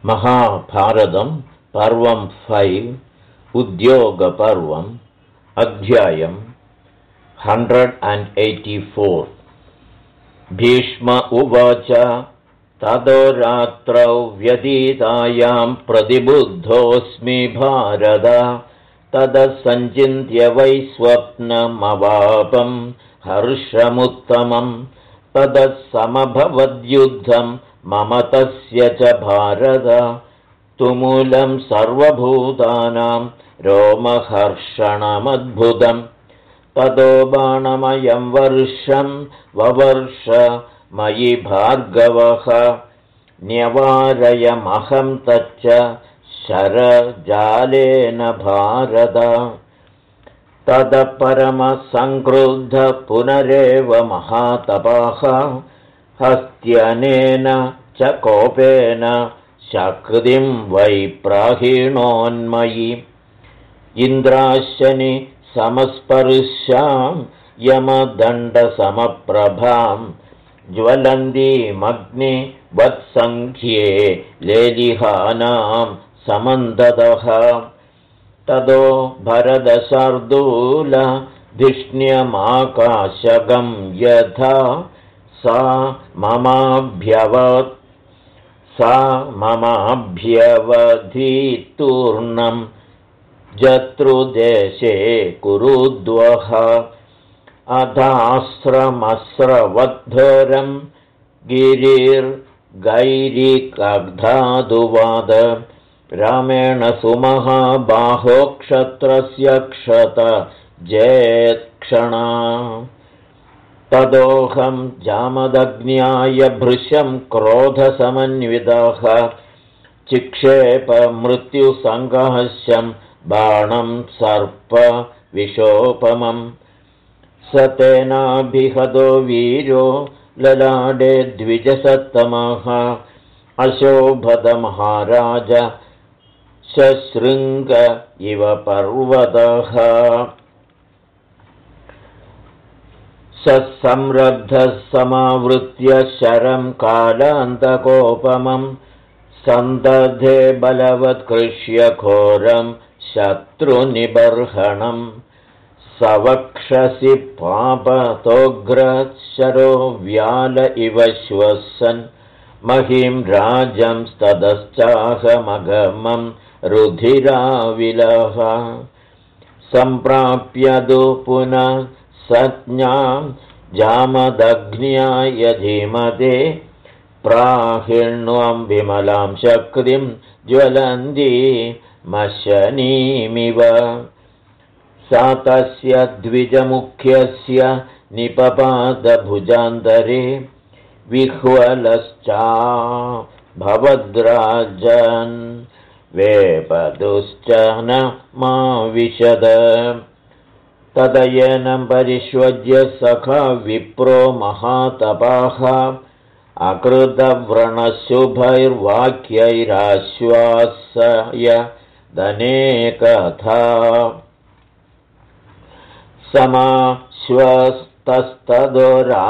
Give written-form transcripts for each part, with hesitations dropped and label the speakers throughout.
Speaker 1: महाभारतं पर्वं 5 उद्योगपर्वम् अध्यायं 184। भीष्म उवाच ततो रात्रौ व्यतीतायां प्रतिबुद्धोऽस्मि भारत। ततः सञ्चिन्त्य वै स्वप्नमवापं हर्षमुत्तमं। ततः समभवद्युद्धं मम तस्य च भारत। तुमुलं सर्वभूतानां रोमहर्षणमद्भुतम्। ततो बाणमयं वर्षं ववर्ष मयि भार्गवः। न्यवारयमहं तच्च शरजालेन भारत। ततः परमसङ्क्रुद्ध पुनरेव महातपः। हस्त्यनेन च कोपेन शक्तिं वै प्राहिणोन्मयि। इन्द्राशनि समस्पर्शां यमदण्डसमप्रभां ज्वलन्तीमग्निवत्सङ्ख्ये लेलिहानां समन्दतः। ततो भरतशार्दूल धिष्ण्यमाकाशगं यथा सा ममाभ्यवधीतूर्णं जत्रुदेशे कुरुद्वः। अधाश्रमस्रवद्धरं गिरिर्गैरिकग्धादुवाद। रामेण सुमहाबाहो क्षत्रस्य क्षत जेत्क्षणा। तदोऽहं जामदग्न्याय भृशं क्रोधसमन्वितः। चिक्षेप मृत्युसङ्घर्षं बाणं सर्पविशोपमं। स तेनाभिहतो वीरो ललाडे द्विजसत्तमः। अशोभत महाराज शशृङ्ग इव पर्वतः। ससंरब्धः समावृत्य शरं कालान्तकोपमं। सन्दधे बलवत्कृष्य घोरं शत्रुनिबर्हणं। सवक्षसि पापतोग्रशरो व्याल इव श्वसन्। महीं राजं ततश्चाहमगमं रुधिराविलः। सम्प्राप्यदु पुनः सज्ञां जामदग्न्याय धीमते। प्राहिण्वं विमलां शक्तिं ज्वलन्तीमशनीमिव। सा तस्य द्विजमुख्यस्य निपपादभुजान्तरे। विह्वलश्चाभवद्राजन् वेपदुश्च न माविशद। तदयनं परिष्वज्य सखा विप्रो महातपाः। अकृतव्रणशुभैर्वाक्यैराश्वासय दनेकथा। समाश्वस्तस्तदो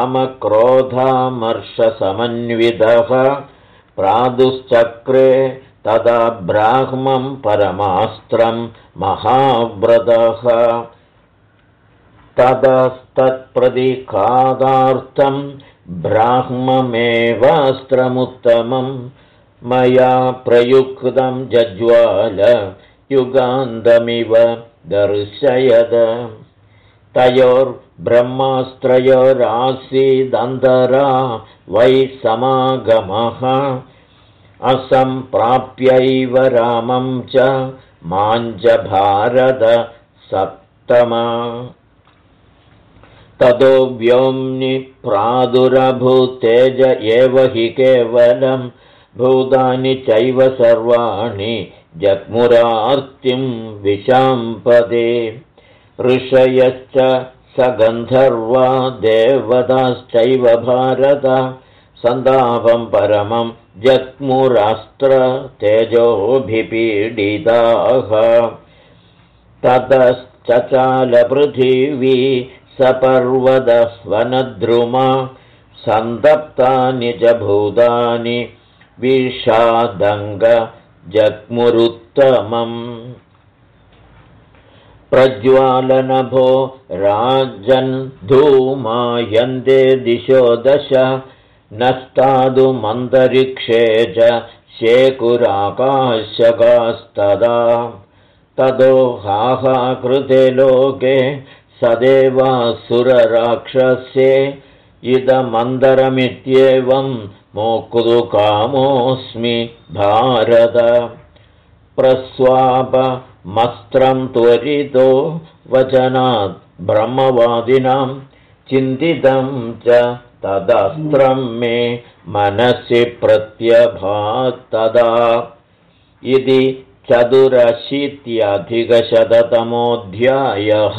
Speaker 1: रामक्रोधामर्षसमन्वितः। प्रादुश्चक्रे तदा ब्राह्मं परमास्त्रं महाव्रतः। ततस्तत्प्रतिघातार्थं ब्राह्ममेवास्त्रमुत्तमं मया प्रयुक्तं जज्वाल युगान्तमिव दर्शयद। तयोर्ब्रह्मास्त्रयोरासीदन्तरा वै समागमः। असम्प्राप्यैव रामं च माञ्च भारत सप्तमा। ततो व्योम्नि प्रादुरभूत्तेज एव हि केवलं। भूतानि चैव सर्वाणि जग्मुरार्तिं विशाम्पदे। ऋषयश्च सगन्धर्वा देवताश्चैव भारत। सन्तापं परमं जग्मुरास्त्रतेजोभिपीडिताः। ततश्चचालपृथिवी सपर्वतवनद्रुमा। सन्तप्तानि च भूतानि विषादङ्गजग्मुरुत्तमम् प्रज्वालनभो राजन् धूमायन्ते दिशो दश नस्तादुमन्तरिक्षे च शेकुराकाशगास्तदा ततो हाहाकृते लोके सदेवासुरराक्षसे इदमन्तरमित्येवं मोक्तुकामोऽस्मि भारत प्रस्वापमस्त्रं त्वरितो वचनात् ब्रह्मवादिनां चिन्तितं च तदस्त्रं मे मनसि प्रत्यभात्तदा इति 84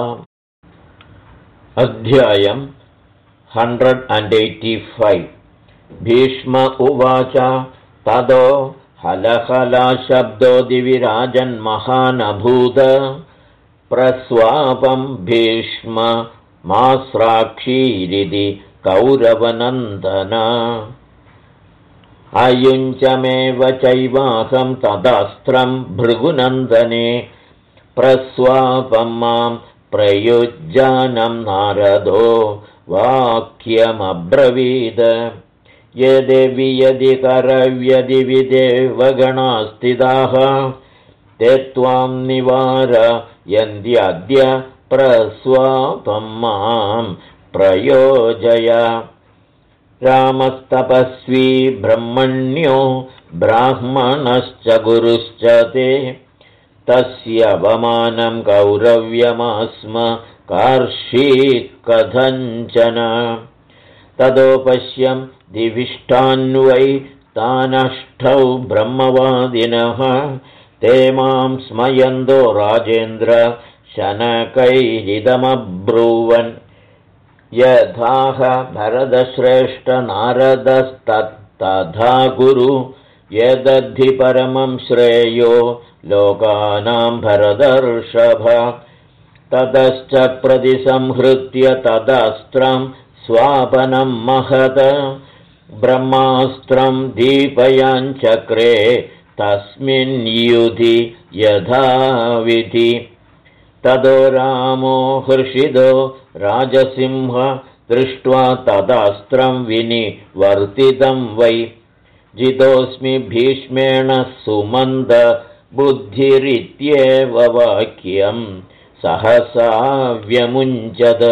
Speaker 1: अध्यायम् 185 भीष्म उवाच ततो हलहलाशब्दो दिविराजन्महानभूत प्रस्वापं भीष्म मास्राक्षीरिति कौरवनन्दन अयुञ्चमेव चैवाहं तदस्त्रं भृगुनन्दने प्रस्वापं मां प्रयुज्यानं नारदो वाक्यमब्रवीद यदेवि यदि करव्यदिविदेवगणास्थिताः ते त्वां निवारयन्त्यद्य प्रस्वापं मां प्रयोजय रामस्तपस्वी ब्रह्मण्यो ब्राह्मणश्च गुरुश्च ते तस्य अवमानं कौरव्यमास्म कार्षीकथञ्चन ततो पश्यं दिविष्टान्वै तानष्टौ ब्रह्मवादिनः ते मां स्मयन्तो राजेन्द्र शनकैरिदमब्रूवन् यथाह भरतश्रेष्ठ नारदस्तत्तथा गुरु यदद्धि परमं श्रेयो लोकानां भरतर्षभ ततश्च प्रतिसंहृत्य तदस्त्रं स्वापनं महद ब्रह्मास्त्रं दीपयाञ्चक्रे तस्मिन् युधि यथाविधि ततो रामो हर्षितो राजसिंह दृष्ट्वा तदस्त्रं विनिवर्तितं वै जितोऽस्मि भीष्मेण सुमन्द बुद्धिरित्येव वाक्यं सहसा व्यमुञ्चत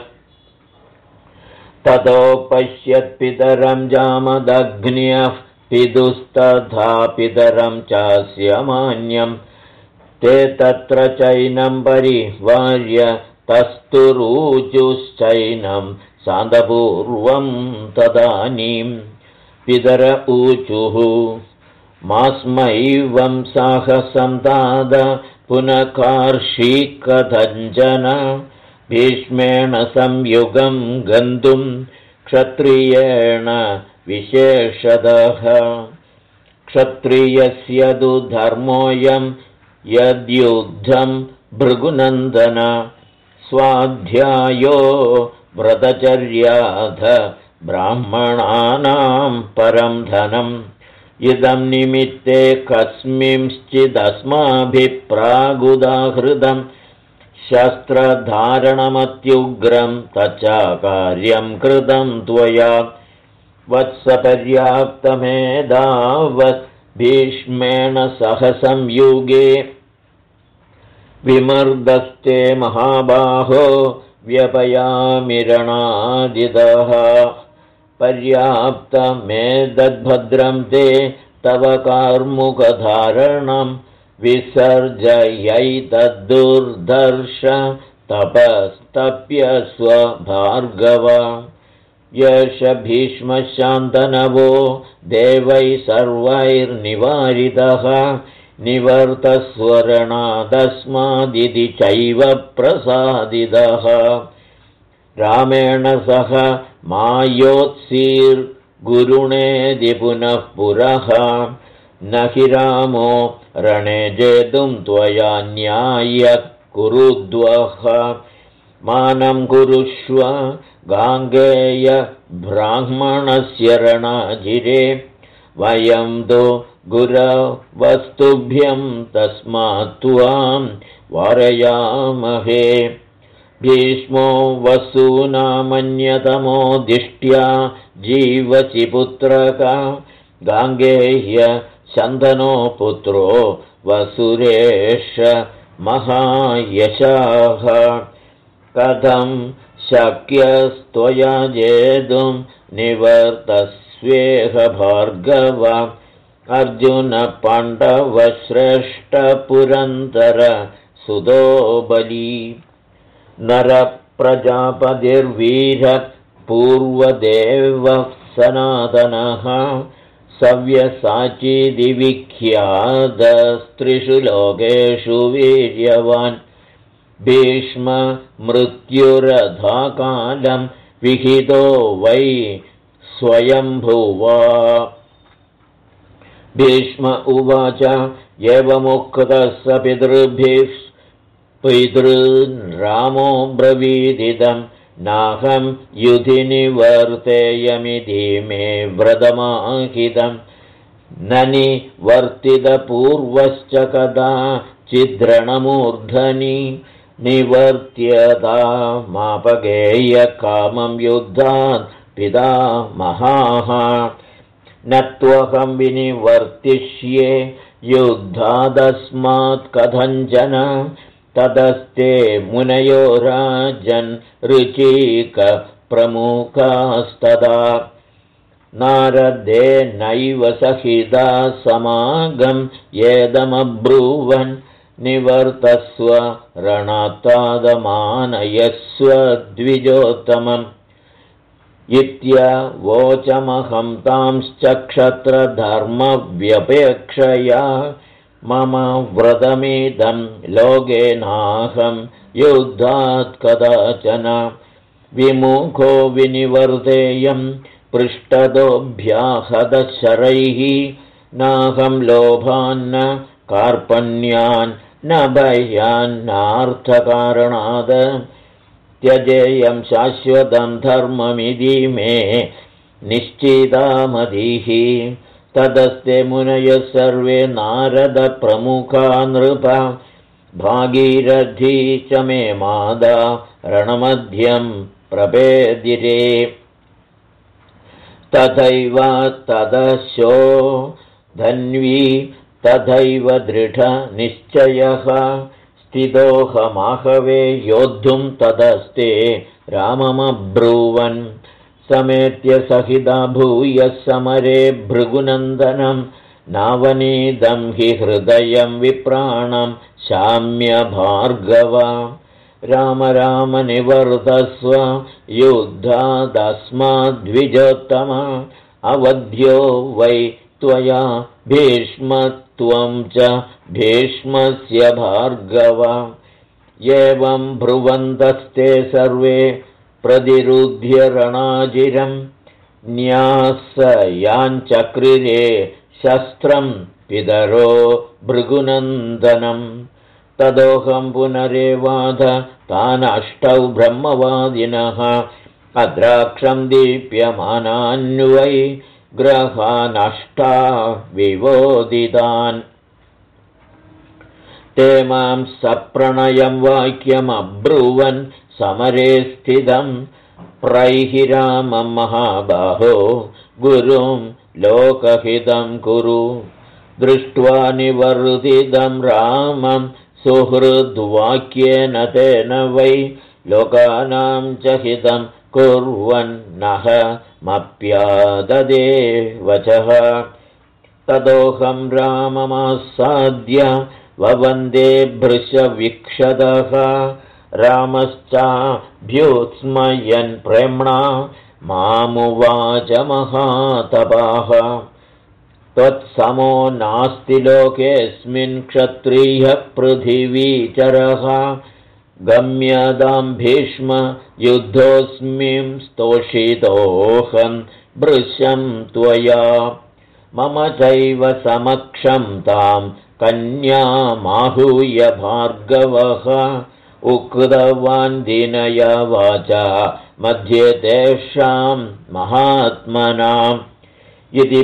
Speaker 1: ततो पश्यत्पितरं जामदग्न्यः पितुस्तथा पितरं चास्य मान्यं ते तत्र चैनं परिवार्य तस्तुरूचुश्चैनं सान्दपूर्वं तदानीं पितर ऊचुः मास्मैवं साहसं दाद पुनः कार्षीकथञ्जन भीष्मेण संयुगं गन्तुं क्षत्रियेण विशेषतः क्षत्रियस्य तु धर्मोऽयं यद्युद्धं भृगुनन्दन स्वाध्यायो व्रतचर्याध ब्राह्मणानां परं धनम् इदं निमित्ते कस्मिंश्चिदस्माभिः प्रागुदाहृतं शस्त्रधारणमत्युग्रं तच्च कार्यं कृतं त्वया वत्सपर्याप्तमेधावत् भीष्मेण सह संयुगे विमर्दस्ते महाबाहो व्यपयामिरणादिदः पर्याप्तमेतद्भद्रं ते तव कार्मुकधारणं विसर्जयैतद्दुर्धर्ष तपस्तप्यस्व भार्गव यश भीष्मशान्तनवो देवैः सर्वैर्निवारितः निवर्तस्वरणादस्मादिति चैव प्रसादितः रामेण सह मायोत्सीर्गुरुणेदि पुनः पुरः न हि रामो रणे जेतुं त्वया न्याय्यः कुरुद्वः मानं कुरुष्व गाङ्गेय ब्राह्मणस्य रणाजिरे वयं तु गुरवस्तुभ्यं तस्मात् त्वां वारयामहे। भीष्मो वसूनामन्यतमो दिष्ट्या जीवचिपुत्रक गाङ्गेह्य शन्तनो पुत्रो वसुरेश महायशाः। कथं शक्यस्त्वया जेतुं निवर्तस्वेह भार्गव। अर्जुन पाण्डवश्रेष्ठपुरन्दर सुतो बली। नरप्रजापतिर्वीर पूर्वदेवः सनातनः सव्यसाचिदिविख्यातस्त्रिषु लोकेषु वीर्यवान्। भीष्म मृत्युरधाकालं विहितो वै स्वयंभुवा। भीष्म उवाच एवमुक्तः स पितृभिः पितॄन्रामो ब्रवीदिदं नाहं युधि निवर्तेयमिति मे व्रतमाहितं। न निवर्तितपूर्वश्च कदाचिद्रणमूर्धनि निवर्त्यतामापगेयकामं युद्धात् पितामहाः। न त्वहं विनिवर्तिष्ये युद्धादस्मात् कथञ्चन। तदस्ते मुनयो राजन् ऋचीकप्रमुखास्तदा। नारदेनैव सहिता समागं येदमब्रुवन् निवर्तस्व रणात्तादमानयस्व द्विजोत्तमम्। इत्यवोचमहं तांश्च क्षत्रधर्मव्यपेक्षया मम व्रतमिदं लोके नाहं युद्धात् कदाचन। विमुखो विनिवर्तेयं पृष्ठतोऽभ्याहतशरैः नाहं लोभान्न कार्पण्यान् न भयान्नार्थकारणात्। त्यजेयं शाश्वतं धर्ममिति मे निश्चितामतिः। तदस्ते मुनयः सर्वे नारदप्रमुखा नृप। भागीरथी च मे मादा रणमध्यं प्रपेदिरे। तथैव तदशो धन्वी तथैव दृढनिश्चयः। स्थितोऽहमाहवे योद्धुं तदस्ते राममब्रुवन्। समेत्य सहिता भूयः समरे भृगुनन्दनं नावनीदं हि हृदयं विप्राणं शाम्य भार्गव। राम राम निवर्तस्व युद्धादस्माद्विजोत्तम। अवध्यो वै त्वया भीष्मत्वं च भीष्मस्य भार्गव। एवं ब्रुवन्तस्ते सर्वे प्रतिरुध्य रणाजिरं न्यासयाञ्चक्रिरे शस्त्रं पितरो भृगुनन्दनं। तदोऽहं पुनरेवाध तानष्टौ ब्रह्मवादिनः अद्राक्षं दीप्यमानान्वै ग्रहानष्टा विवोदितान्। ते मां सप्रणयं वाक्यमब्रुवन् समरे स्थितं। प्रैहि रामं महाबाहो गुरुं लोकहितं कुरु। दृष्ट्वा निवर्तितं रामं सुहृद्वाक्येन तेन वै लोकानां च हितं कुर्वन्नः मप्याददे वचः। तदोऽहं राममासाद्य ववन्दे भृशवीक्षतः। रामश्चाभ्युत्स्मयन् प्रेम्णा मामुवाच महातपाः। त्वत्समो नास्ति लोकेऽस्मिन् क्षत्रियः पृथिवीचरः। गम्यतां भीष्म युद्धोऽस्मिं स्तोषितोऽहं भृशं त्वया। मम चैव समक्षं तां कन्यामाहूय भार्गवः। उक्तवान् दीनया वाचा मध्ये तेषां महात्मनां। इति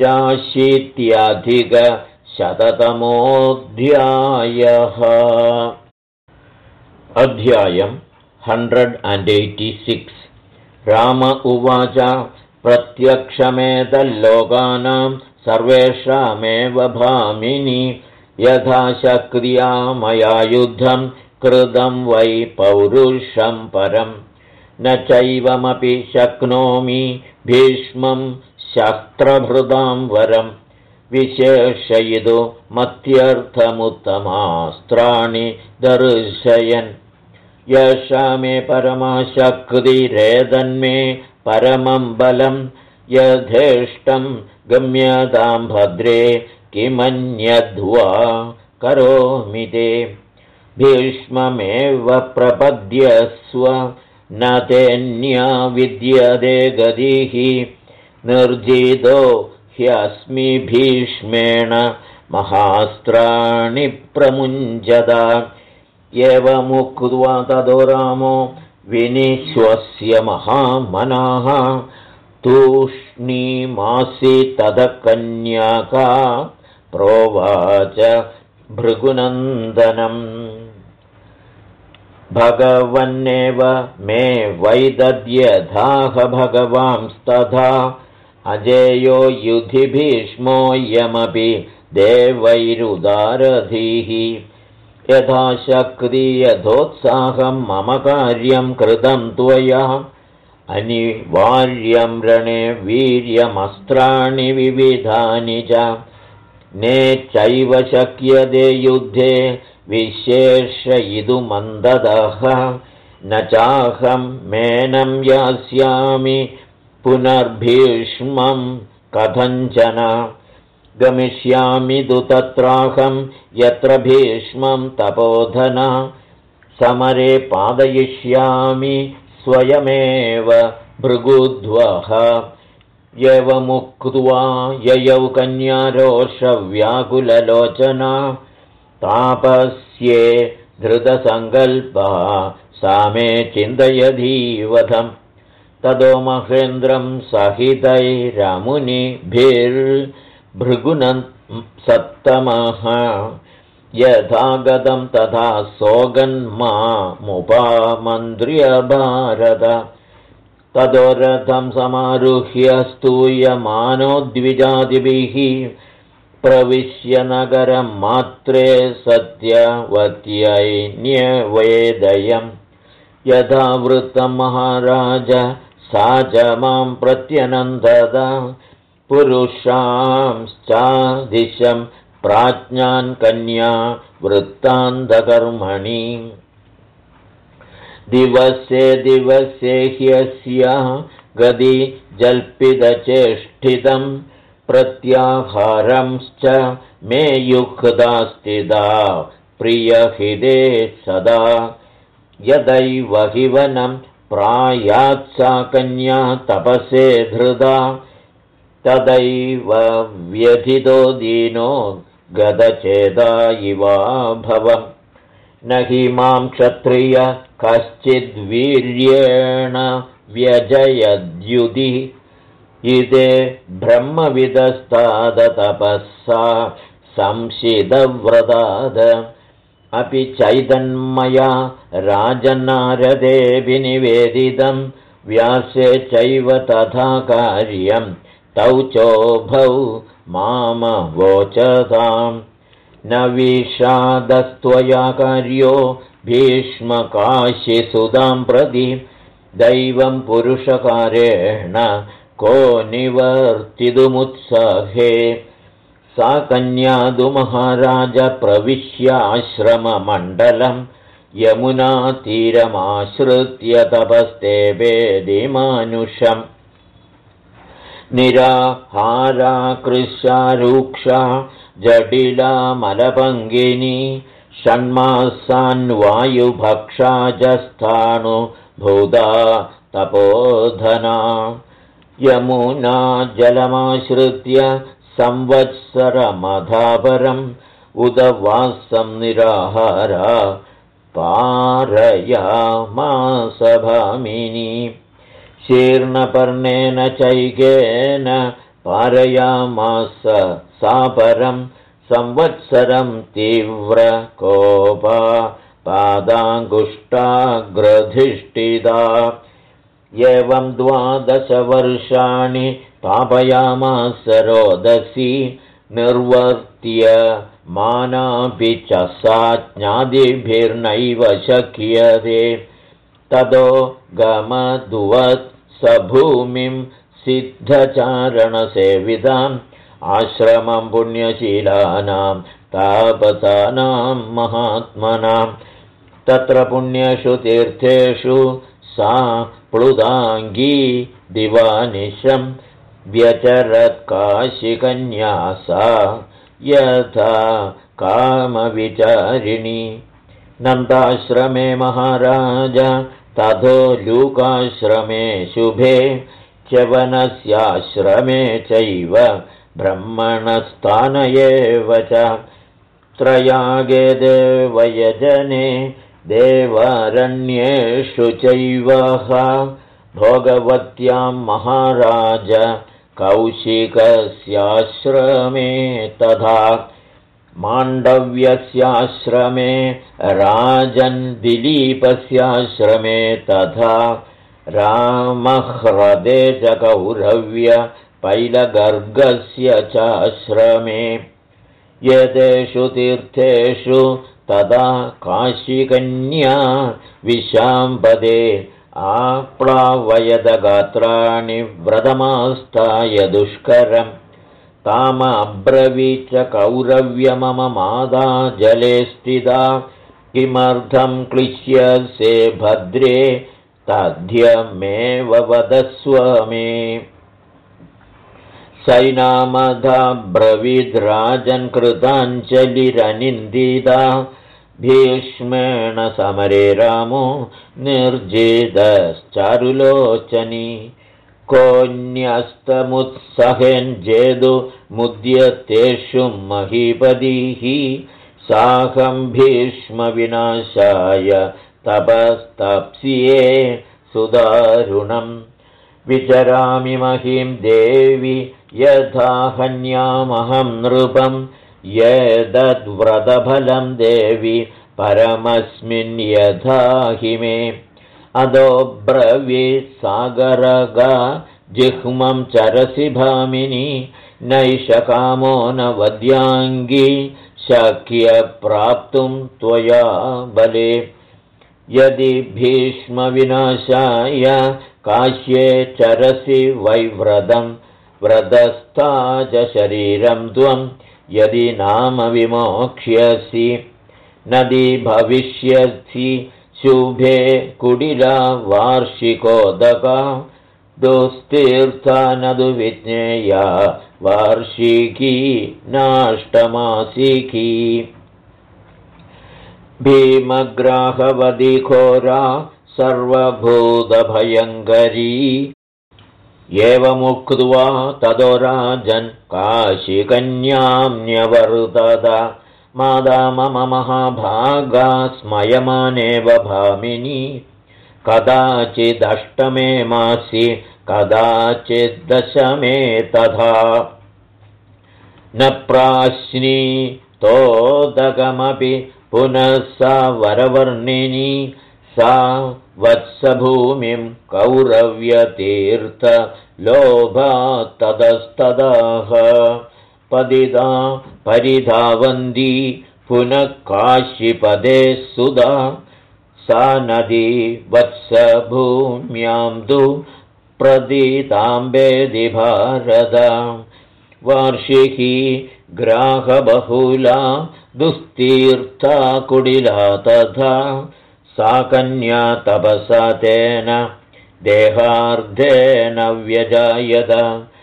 Speaker 1: 85-शततमोऽध्यायः। अध्यायम् 186। राम उवाच प्रत्यक्षमेतल्लोकानां सर्वेषामेव भामिनि यथा शक्रिया मया युद्धं कृतं वै पौरुषं परं न चैवमपि शक्नोमि भीष्मं शस्त्रभृतां वरं विशेषयितु मत्यर्थमुत्तमास्त्राणि दर्शयन् यशा मे परमा शक्तिरेदन्मे परमं बलं यथेष्टं गम्यतां भद्रे किमन्यद्वा करोमि ते भीष्ममेव प्रपद्यस्व न तेऽन्या विद्यते गतिः निर्जितो ह्यस्मि भीष्मेण महास्त्राणि प्रमुञ्जता एवमुक्त्वा ततो रामो विनिश्वस्य महामनाः तूष्णीमासि ततः कन्याका प्रोवाच भृगुनन्दनम् भगवन्नेव मे वैदद्यथाह भगवांस्तथा अजेयो युधि भीष्मोऽयमपि देवैरुदारधीः यथा शक्ति यथोत्साहं मम कार्यं कृतं त्वया अनिवार्यं रणे वीर्यमस्त्राणि विविधानि च नेचैव शक्यते युद्धे विशेषयितुमन्दतः न चाहं मेनं यास्यामि पुनर्भीष्मं कथञ्चन गमिष्यामि तु तत्राहं यत्र भीष्मं तपोधन समरे पादयिष्यामि स्वयमेव भृगुध्वः एवमुक्त्वा ययौ कन्या रोषव्याकुललोचना तापस्ये धृतसङ्कल्पा सा मे चिन्तयधीवधम् ततो महेन्द्रं सहितैरामुनिभिर्भृगुनसत्तमः यथा गतं तथा सोगन्मामुपामन्त्र्य भारत ततो रथं समारुह्य स्तूयमानो द्विजातिभिः प्रविश्य नगरं मात्रे सत्यवत्यै न्यवेदयम् यथा वृत्तं महाराज सा च मां प्रत्यनन्दत पुरुषांश्चादिशं प्राज्ञान् कन्या वृत्तान्तकर्मणि दिवसे दिवसे ह्यस्य गदि जल्पितचेष्टितं प्रत्याहारंश्च मे युक्ता स्थिता प्रियहिते सदा यदैव हि वनं प्रायात् सा कन्या तपसे धृता तदैव व्यथितो दीनो गतचेता इवाभवम् न हि मां क्षत्रिय कश्चिद्वीर्येण व्यजयद्युधि इदे ब्रह्मविदस्तादतपःसा संशितव्रताद अपि चैतन्मया राजन्नारदेऽपि निवेदितं व्यासे चैव तथा कार्यं तौ चोभौ मामवोचताम् न विषादस्त्वया कार्यो भीष्मकाशिसुतां प्रति दैवं पुरुषकारेण को निवर्तितुमुत्सहे सा कन्या तु महाराज प्रविश्याश्रममण्डलं यमुनातीरमाश्रित्य तपस्तेवेदिमानुषम् निराहारा कृशारूक्षा जटिला मलभङ्गिनी षण्मासान्वायुभक्षा च स्थाणुभूता तपोधना यमुना जलमाश्रित्य संवत्सरमधापरम् उदवासं निराहारा पारयामास भामिनी शीर्णपर्णेन चैकेन पारयामास सापरं संवत्सरं तीव्रकोपा पादाङ्गुष्टाग्रधिष्ठिता एवं 12 वर्षाणि तापयामास रोदसी निर्वर्त्य मानापि च सा ज्ञातिभिर्नैव शक्यते ततो गमदुवत् स भूमिं सिद्धचारणसेविताम् आश्रमं पुण्यशीलानां तापसानां महात्मनां तत्र पुण्येषु तीर्थेषु सा प्लुदाङ्गी दिवानिशं व्यचरत्काशिकन्या सा यथा कामविचारिणी नन्दाश्रमे महाराज तथो लूकाश्रमे शुभे च्यवनस्याश्रमे चैव ब्रह्मणस्थान एव च त्रयागे देवयजने देवारण्येषु चैव भोगवत्यां महाराज कौशिकस्याश्रमे तथा माण्डव्यस्याश्रमे राजन् दिलीपस्याश्रमे तथा रामह्रदे च कौरव्य पैलगर्गस्य चाश्रमे एतेषु तीर्थेषु तदा काशिकन्या विशाम्पदे आप्लावयदगात्राणि व्रतमास्ताय दुष्करम् तामब्रवीच कौरव्य मम मादा जले स्थिता किमर्थं क्लिश्यसे भद्रे तद्यमेव वदस्व मे सैनामधा ब्रवीद्राजन् कृताञ्जलिरनिन्दिता भीष्मेण समरे रामो निर्जितश्चारुलोचनी कोऽन्यस्तमुत्सहेञ्जेदुमुद्यतेषु महीपतिः साकं भीष्मविनाशाय तपस्तप्स्ये सुदारुणम् विचरामि महीं देवि यथा हन्यामहं नृपं येदद्व्रतफलं देवि परमस्मिन् यथा हि मे अदो ब्रवीत् सागरगा जिह्मं चरसि भामिनी नैषकामो न वद्याङ्गी शक्य प्राप्तुं त्वया बले यदि भीष्मविनाशाय काश्ये चरसि वैव्रतं व्रतस्था च शरीरं त्वं यदि नाम विमोक्ष्यसि नदी भविष्यसि शुभे कुडिला वार्षिकोदका दुस्तीर्था न दुविज्ञेया वार्षिकी नाष्टमासिकी भीमग्राहवदी घोरा सर्वभूतभयङ्करी एवमुक्त्वा ततो राजन् काशिकन्यां न्यवर्तत मादा मम महाभागा स्मयमानेव भामिनी कदाचिदष्टमे मासि कदाचिद्दशमे तथा न प्राश्नीतोदकमपि पुनः सा वरवर्णिनी सा वत्सभूमिं कौरव्यतीर्थलोभात्ततस्तदाह पतिता परिधावन्ती पुनः काशीपदे सुधा सा नदी वत्सभूम्यां तु प्रदिताम्बेदि भारत वार्षिकी ग्राहबहुला दुस्तीर्था कुडिला तथा सा कन्या तपसा तेन देहार्धेन व्यजायत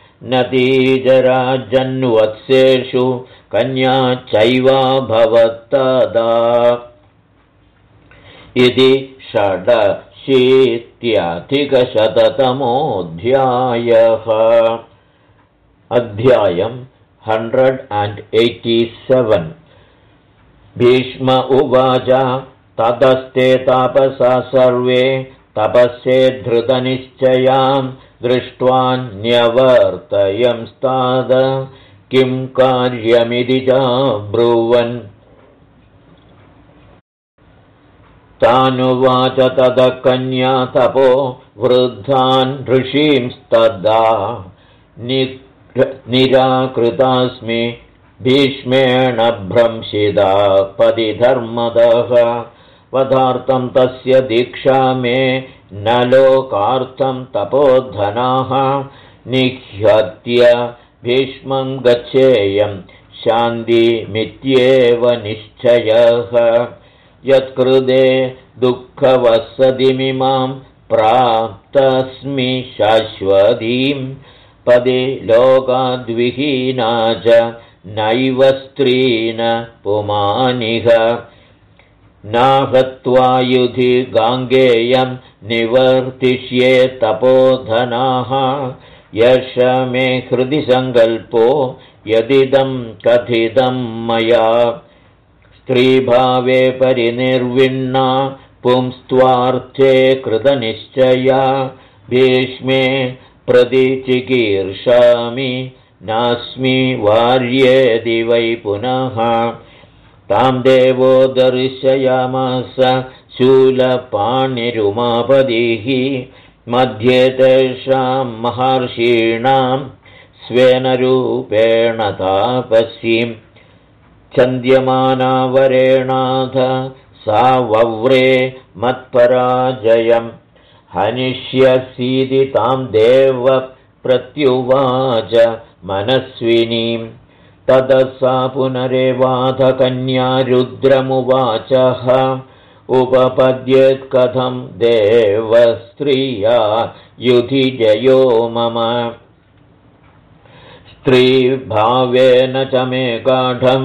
Speaker 1: नतीजराजन्वत्सेषु कन्या चैवा भवत्तदा इति 86-अधिकशततमोऽध्यायः अध्यायं 187 भीष्म उवाच ततस्ते तापसा सर्वे तपस्ये धृतनिश्चयां दृष्ट्वान्यवर्तयंस्ताद किं कार्यमिति चाब्रुवन् तानुवाच ततः कन्या तपो वृद्धान् ऋषींस्तदा निराकृतास्मि भीष्मेण भ्रंशिदा पदिधर्मदः वधार्थं तस्य दीक्षा मे न लोकार्थं तपोधनाः निह्यत्य भीष्मं गच्छेयं शान्तिमित्येव निश्चयः यत्कृते दुःखवसतिमिमां प्राप्तस्मि शाश्वतीं पदे लोकाद्विहीना च नैव स्त्रीन पुमानिह नाहत्वा युधि गाङ्गेयं निवर्तिष्ये तपोधनाः यश मे हृदि सङ्कल्पो यदिदं कथितं मया स्त्रीभावे परिनिर्विण्णा पुंस्त्वार्थे कृतनिश्चया भीष्मे प्रतिचिकीर्षामि नास्मि वार्येदि वै पुनः तां देवो दर्शयामास शूलपाणिरुमापदिः मध्ये तेषां महर्षीणां स्वेन रूपेण तापसीं छन्द्यमानावरेणाथ सा वव्रे मत्पराजयं हनिष्यसीति तां देव प्रत्युवाच मनस्विनीं ततः सा पुनरेवाथ कन्या रुद्रमुवाचः उपपद्येत् कथं देवस्त्रिया युधि जयो मम स्त्रीभावेन च मे गाढं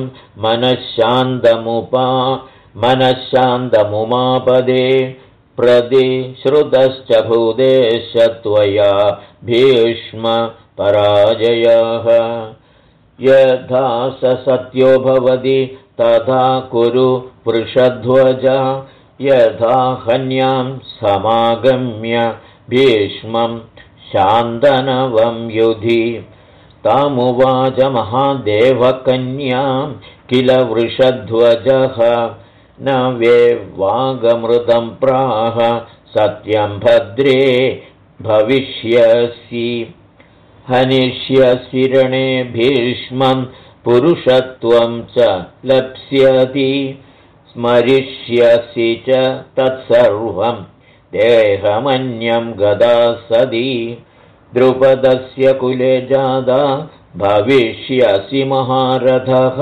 Speaker 1: मनःशान्तमुमापदे प्रतिश्रुतश्च भूदेश त्वया भीष्म पराजयः यथा स सत्यो भवति तथा कुरु वृषध्वज यथा हन्यां समागम्य भीष्मं शान्तनवं युधि तामुवाच महादेवकन्यां किल वृषध्वजः न वे वागमृतं प्राह सत्यं भद्रे भविष्यसि हनिष्यसि रणे भीष्मं पुरुषत्वं च लप्स्यति स्मरिष्यसि च तत्सर्वं देहमन्यं गदा सदी द्रुपदस्य कुले जादा भविष्यसि महारथः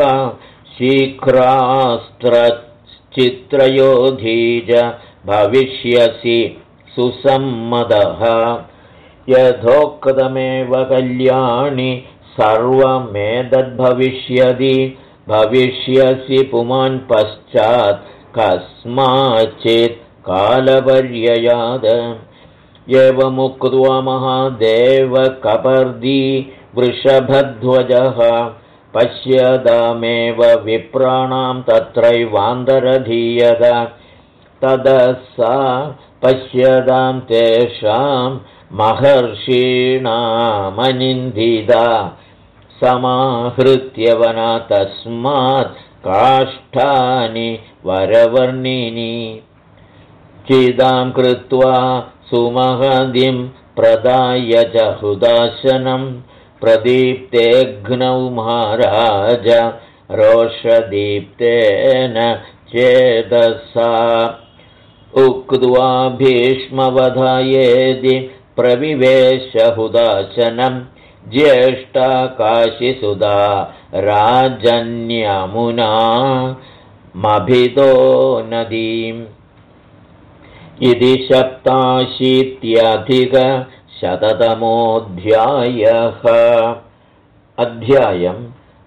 Speaker 1: शीघ्रास्त्रचित्रयोधी च भविष्यसि सुसम्मतः यथोक्तमेव कल्याणि सर्वमेतद्भविष्यति भविष्यसि पुमान् पश्चात् कस्माच्चित् कालपर्ययात् एवमुक्त्वा महादेव कपर्दी वृषभध्वजः पश्यदामेव विप्राणां तत्रैवान्तरधीयत ततः सा पश्यदां तेषां महर्षीणामनिन्दिता समाहृत्य वना तस्मात् काष्ठानि वरवर्णिनि चिदां कृत्वा सुमहदिं प्रदाय च हृदाशनं प्रदीप्तेऽग्नौ महाराज रोषदीप्तेन चेतसा उक्त्वा भीष्मवधायेदि प्रविवेश हुदाशनं ज्येष्ठा काशिसुधा राजन्यमुना मभितो नदीम् इति 87-शततमोऽध्यायः अध्यायम्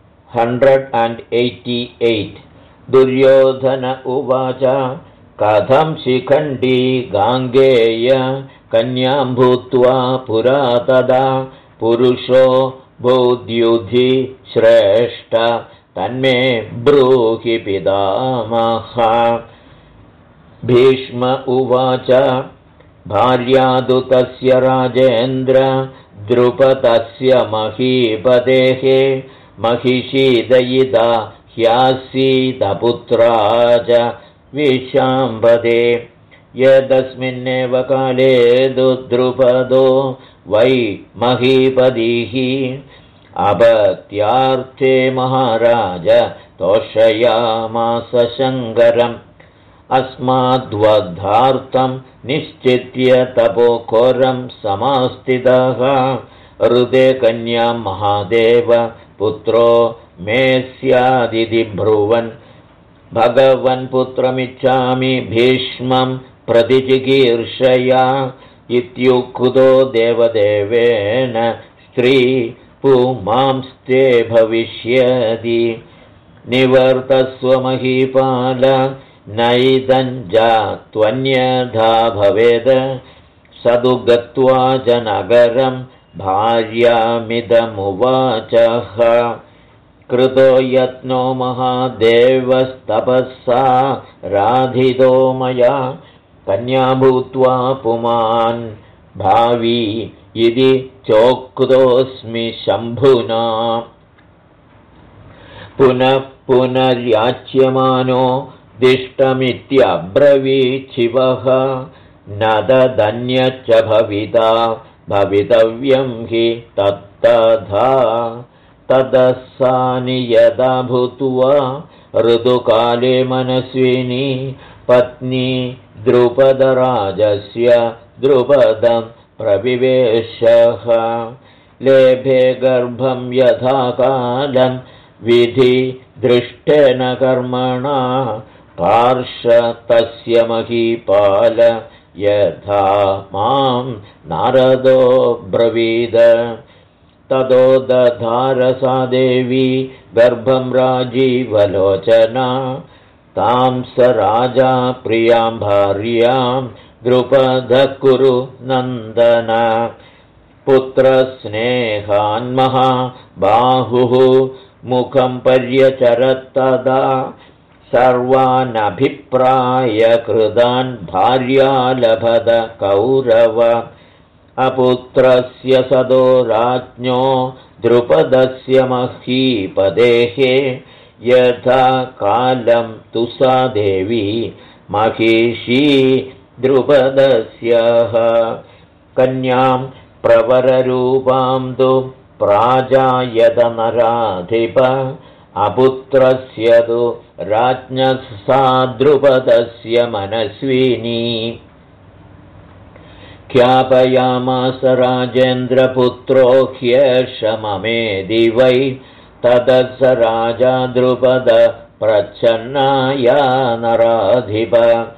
Speaker 1: 188 दुर्योधन उवाच कथं शिखण्डी गाङ्गेय कन्यां भूत्वा पुरा तदा पुरुषो बोध्युधि श्रेष्ठ तन्मे ब्रूहि पितामह भीष्म उवाच भार्यादुतस्य राजेन्द्र द्रुपदस्य महीपतेः महिषीदयिता ह्यासीतपुत्रा च विशाम्पदे यदस्मिन्नेव काले द्रुपदो वै महीपतिः अपत्यार्थे महाराज तोषयामास शङ्करम् अस्माद्वधार्थं निश्चित्य तपोघोरं समास्थितः हृदे कन्यां महादेव पुत्रो मे स्यादिति ब्रुवन् भगवन् पुत्रमिच्छामि भीष्मं प्रतिचिकीर्षया इत्युक्तो देवदेवेन स्त्री पुमांस्ते भविष्यति निवर्तस्व महीपाल नैदञ्जा त्वन्यथा भवेद सदु गत्वा च नगरं भार्यामिदमुवाचः कृतो यत्नो महादेवस्तपःसा राधितो मया कन्या भूत्वा पुमान् भावी इति चोक्तोऽस्मि शम्भुना पुनः पुनर्याच्यमानो दिष्टमित्यब्रवीच्छिवः न तदन्यच्च भविता भवितव्यं हि तत्तथा ततः सा नियता भूत्वा ऋतुकाले मनस्विनी पत्नी द्रुपदराजस्य द्रुपदं प्रविवेशः लेभे गर्भं यथा कालं विधि दृष्टेन कर्मणा पार्श्वतस्य महीपाल यथा मां नारदो ब्रवीद ततो दधारसा देवी गर्भं राजीवलोचना तां स राजा प्रियां भार्यां द्रुपदः कुरु नन्दन पुत्रस्नेहान्महा बाहुः मुखं पर्यचरत्तदा सर्वानभिप्रायकृतान् भार्या लभद कौरव अपुत्रस्य सदो राज्ञो द्रुपदस्य महीपतेः यथा कालं तु सा देवी महिषी द्रुपदस्यः कन्यां प्रवररूपां तु प्राजायतनराधिप अपुत्रस्य तु राज्ञः सा द्रुपदस्य मनस्विनी ख्यापयामास राजेन्द्रपुत्रो ह्येष ममेदि वै ततः स राजा द्रुपद प्रच्छन्नाया नराधिप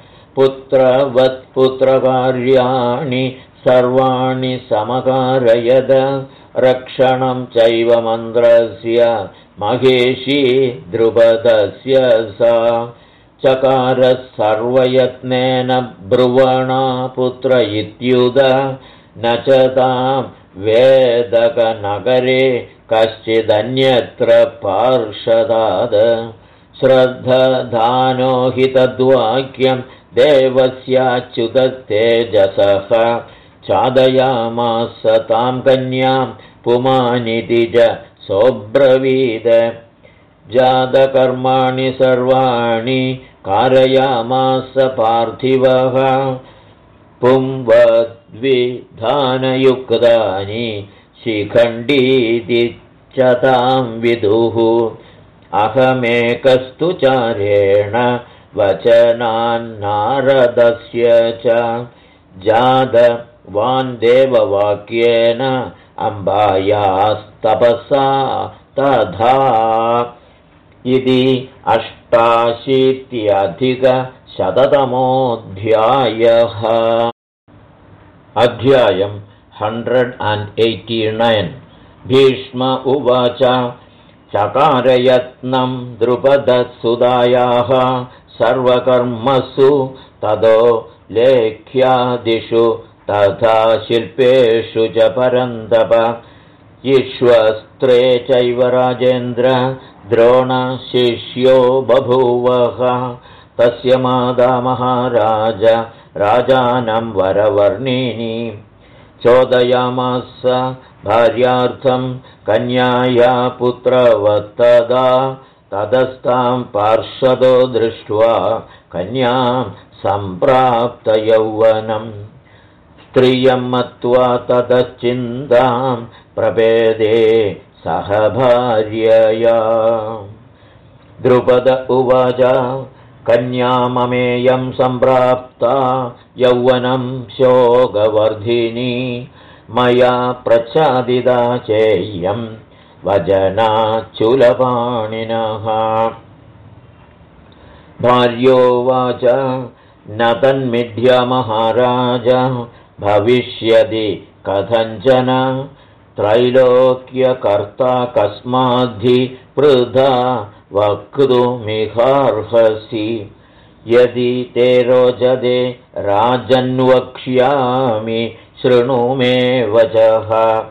Speaker 1: पुत्रवत्पुत्रकार्याणि सर्वाणि समकारयद रक्षणं चैव मन्त्रस्य महेशी द्रुपदस्य सा चकार सर्वयत्नेन ब्रुवणा पुत्र इत्युद न च तां वेदकनगरे कश्चिदन्यत्र पार्षदाद श्रद्धधानो हि तद्वाक्यं देवस्याच्युततेजसः चादयामास तां कन्यां पुमानिति च सोऽब्रवीद जातकर्माणि सर्वाणि कारयामास पार्थिवः पुंवद्विधानयुक्तानि शिखण्डीति च तां विदुः अहमेकस्तु चारेण वचनान्नारदस्य च जातवान् देववाक्येन अम्बायास्तपसा तथा इति 88-शततमोऽध्यायः। अध्यायम् 189। भीष्म उवाच चकारयत्नं द्रुपदसुतायाः सर्वकर्मसु ततो लेख्यादिषु तथा शिल्पेषु च परन्तप ईश्वस्त्रे चैव राजेन्द्र द्रोणशिष्यो बभूवः तस्य माता महाराज राजानं वरवर्णिनी चोदयामास भार्यार्थं कन्याया पुत्रवत्तदा तदस्तां पार्षदो दृष्ट्वा कन्यां सम्प्राप्तयौवनम् स्त्रियं मत्वा ततश्चिन्तां प्रपेदे सह भार्यया द्रुपद उवाच कन्याममेयं सम्प्राप्ता यौवनं शोकवर्धिनी मया प्रच्छादिता चेयं वचनाच्युलपाणिनः भार्योवाच न तन्मिथ्यामहाराज भविष्यति कथञ्चन त्रैलोक्यकर्ता कस्माद्धि पृथा वक्तुमिहार्हसि यदि ते रोचते राजन्वक्ष्यामि शृणु मे वचः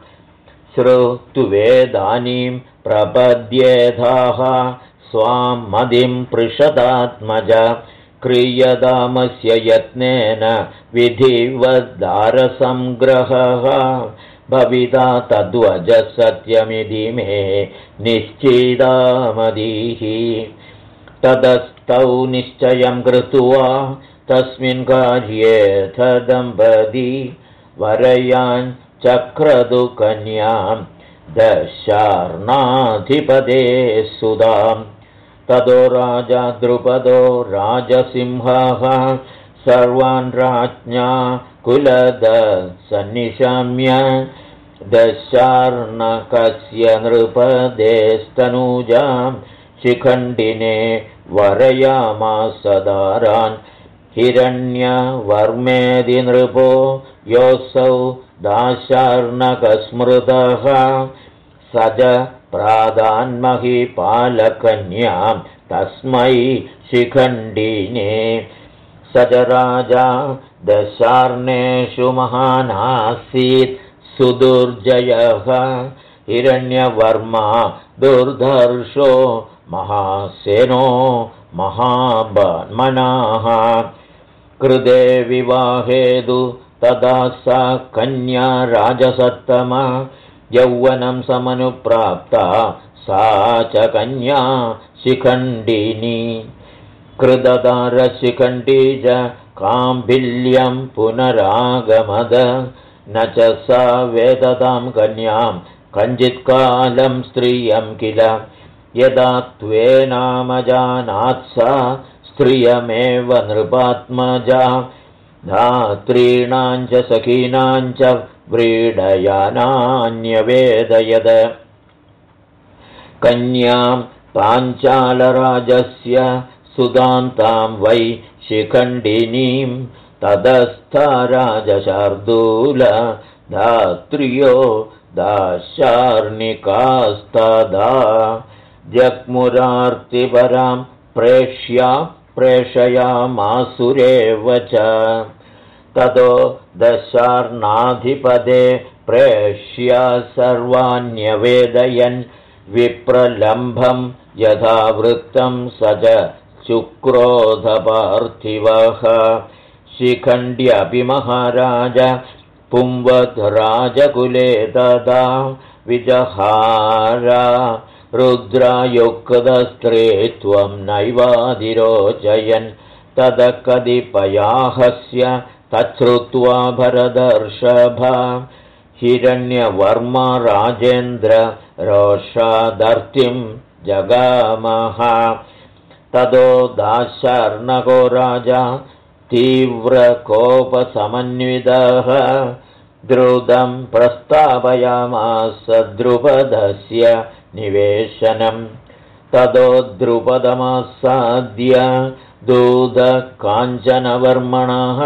Speaker 1: श्रुत्वेदानीं प्रपद्येधाः स्वां मदिं पृषदात्मज क्रियतामस्य यत्नेन विधिवद्दारसंग्रहः भविता तद्वजः सत्यमिति मे निश्चितामदिः ततस्तौ निश्चयं कृत्वा तस्मिन् कार्ये दम्पती वरयान् चक्रतु कन्यां दशार्णाधिपते सुधां ततो राजा द्रुपदो राजसिंहः सर्वान् राज्ञा कुलदसन्निशम्य दशार्णकस्य नृपदेस्तनूजां शिखण्डिने वरयामास दारान् हिरण्यवर्मेदि नृपो योऽसौ दाशार्णकस्मृतः स च प्रादान्महीपालकन्यां तस्मै शिखण्डिने स च राजा दशार्णेषु महानासीत् सुदुर्जयः हिरण्यवर्मा दुर्धर्षो महासेनो महाबन्मनाः कृते विवाहेदु तदा सा कन्या राजसत्तमा यौवनं समनुप्राप्ता सा च कन्या शिखण्डिनी कृतदारशिखण्डी च काम्भिल्यं पुनरागमद न च सा वेदतां कन्यां कञ्चित्कालं स्त्रियं किल यदा त्वेनामजानात् सा स्त्रियमेव नृपात्मजा धात्रीणां च सखीनां च व्रीडयानान्यवेदयद कन्यां पाञ्चालराजस्य सुदान्तां वै शिखण्डिनीं तदस्था राजशार्दूल धात्र्यो दाशार्णिकास्तदा जग्मुरार्तिपरां प्रेषयामासुरेव च ततो दशार्णाधिपदे प्रेष्य सर्वाण्यवेदयन् विप्रलम्भं यथावृत्तं स च चुक्रोधपार्थिवः शिखण्ड्यपि महाराज पुंवद्राजकुले तदा विजहारा रुद्रायुक्तस्त्रीत्वं नैवादिरोचयन् तदकदिपयाहस्य तच्छ्रुत्वा भरदर्षभ हिरण्यवर्मा राजेन्द्र रोषादर्तिं जगामः ततो दाशार्णको राजा तीव्रकोपसमन्वितः द्रुतं प्रस्तावयामास द्रुपदस्य निवेशनं ततो द्रुपदमासाद्य दूतकाञ्चनवर्मणः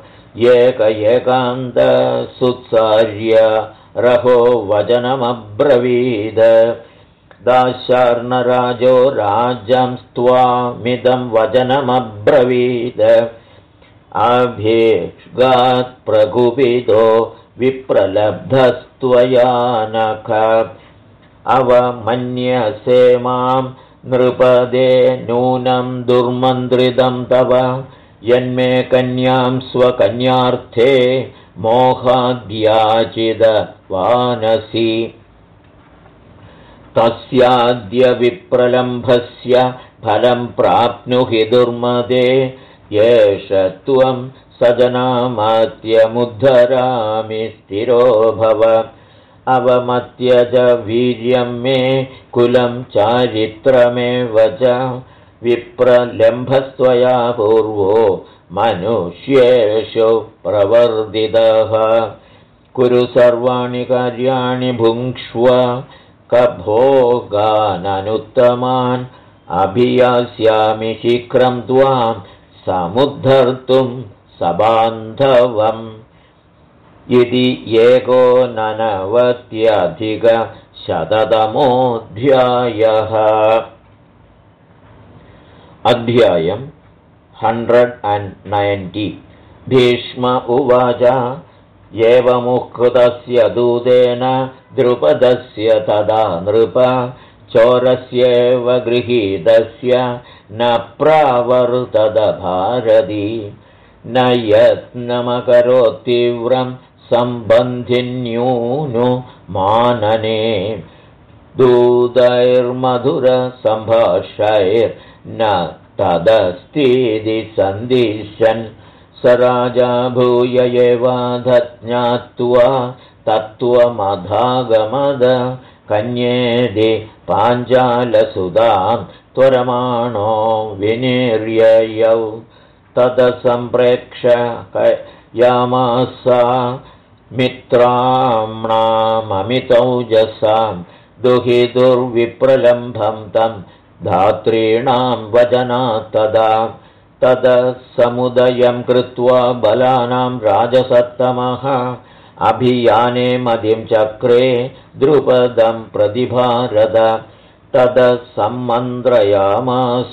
Speaker 1: एकान्तसुत्सार्य रहो वचनमब्रवीद दाशार्णराजो राज्यं त्वामिदं वचनमब्रवीद अभीष्गात् प्रकुपितो विप्रलब्धस्त्वया नख अवमन्यसे मां नृपदे नूनं दुर्मन्त्रितं तव यन्मे कन्यां स्वकन्यार्थे मोहाद्याचिदवानसि तस्याद्य विप्रलम्भस्य फलं प्राप्नुहि दुर्मदे येष त्वं सजनामात्यमुद्धरामि स्थिरो भव अवमत्यज वीर्यं मे कुलं चारित्रमेव च विप्रलम्भस्त्वया पूर्वो मनुष्येषु प्रवर्धितः कुरु सर्वाणि कार्याणि भुङ्क्ष्व कभोगाननुत्तमान् अभियास्यामि शीघ्रं त्वां समुद्धर्तुं सबान्धवम् इति 199 अध्यायम् 190 भीष्म उवाच एवमुक्तस्य दूतेन द्रुपदस्य तदा नृप चोरस्येव गृहीतस्य न प्रावर्तत भारती न यत्नमकरोत्तीव्रं सम्बन्धिन्यूनु मानने दूतैर्मधुरसम्भाषैर्न तदस्तीति सन्दिशन् स राजा भूय एवाधज्ञात्वा तत्त्वमधागमद कन्येदि पाञ्चालसुधां त्वरमाणो विनिर्ययौ तदसम्प्रेक्ष्य मित्राणाममितौजसां दुहितुर्विप्रलम्भं तं धात्रीणां वचनात् तदसमुदयं कृत्वा बलानां राजसत्तमः अभियाने मदिं चक्रे द्रुपदं प्रतिभारद तदसम्मन्त्रयामास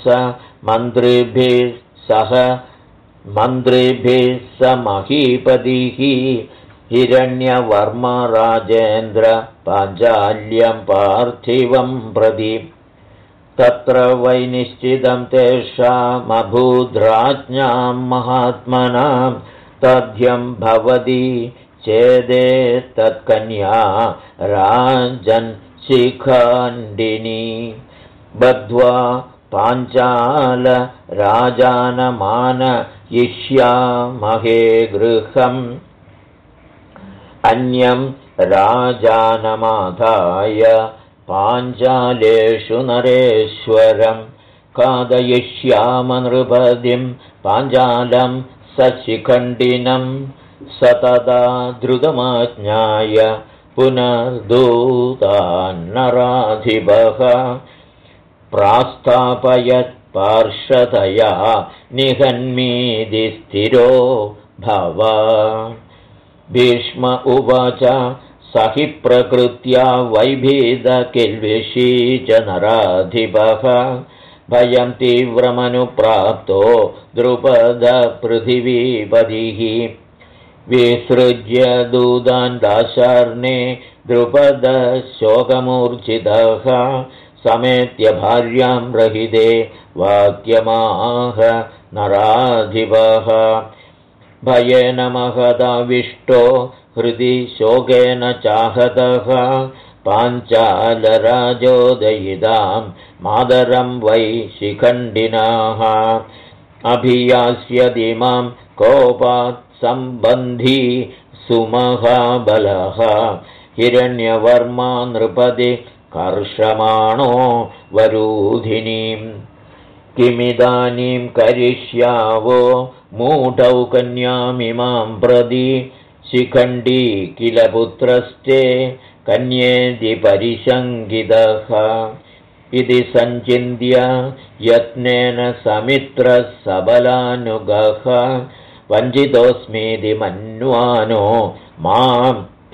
Speaker 1: मन्त्रिभिः स महीपतिः हिरण्यवर्मा राजेन्द्र पाञ्चाल्यं पार्थिवं प्रति तत्र वै निश्चितं तेषामभूद्राज्ञां महात्मनां तथ्यं भवति चेदेतत्कन्या राजन् शिखण्डिनी बद्ध्वा पाञ्चाल राजानमानयिष्यामहे गृहम् अन्यं राजानमाधाय पाञ्चालेषु नरेश्वरं खादयिष्याम नृपतिं पाञ्चालं सशिखण्डिनं स तदा द्रुतमाज्ञाय पुनर्दूतान्नराधिपः प्रास्थापयत् पार्षदया निहन्मीति स्थिरो भव भीष्म उवाच सहि प्रकृत्या वैभीदकिल्बिषी च नराधिपः भयं तीव्रमनुप्राप्तो द्रुपदपृथिवीपतिः विसृज्य दूतान् दाशार्णे द्रुपदशोकमूर्छितः समेत्य भार्यां रहिते वाक्यमाह नराधिपः भयेन महदाविष्टो हृदि शोकेन चाहतः पाञ्चालराजोदयितां मादरं वै शिखण्डिनाः अभियास्यदिमां कोपात् सम्बन्धी सुमहाबलः हिरण्यवर्मा नृपति कर्षमाणो वरूधिनीं किमिदानीं करिष्यावो मूढौ कन्यामिमां प्रति शिखण्डी किल पुत्रस्ते कन्येदि परिशङ्कितः इति सञ्चिन्त्य यत्नेन समित्रः सबलानुगः वञ्चितोऽस्मीति मन्वानो मां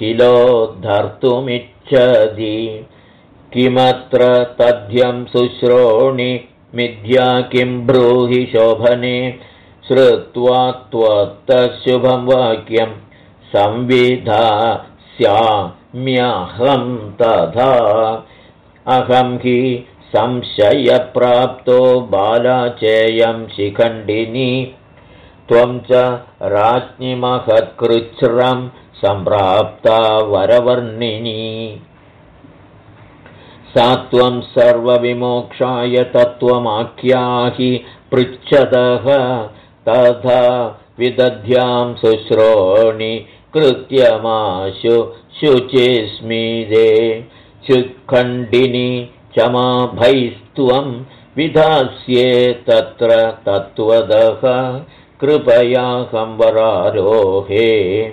Speaker 1: किलोद्धर्तुमिच्छति किमत्र तथ्यं शुश्रोणि मिथ्या किं ब्रूहि शोभने श्रुत्वा त्वत्तशुभं वाक्यं संविधास्याम्यहं तथा अहं हि संशयप्राप्तो बालाचेयं शिखण्डिनी त्वं च राज्ञिमहत्कृच्छ्रं सम्प्राप्ता वरवर्णिनी सा त्वं सर्वविमोक्षाय तत्त्वमाख्याहि पृच्छतः तथा विदध्यां शुश्रोणि कृत्यमाशु शुचिस्मिदे शिखण्डिनि चमाभैस्त्वं विधास्ये तत्र तत्त्वदः कृपयाहं वरारोहे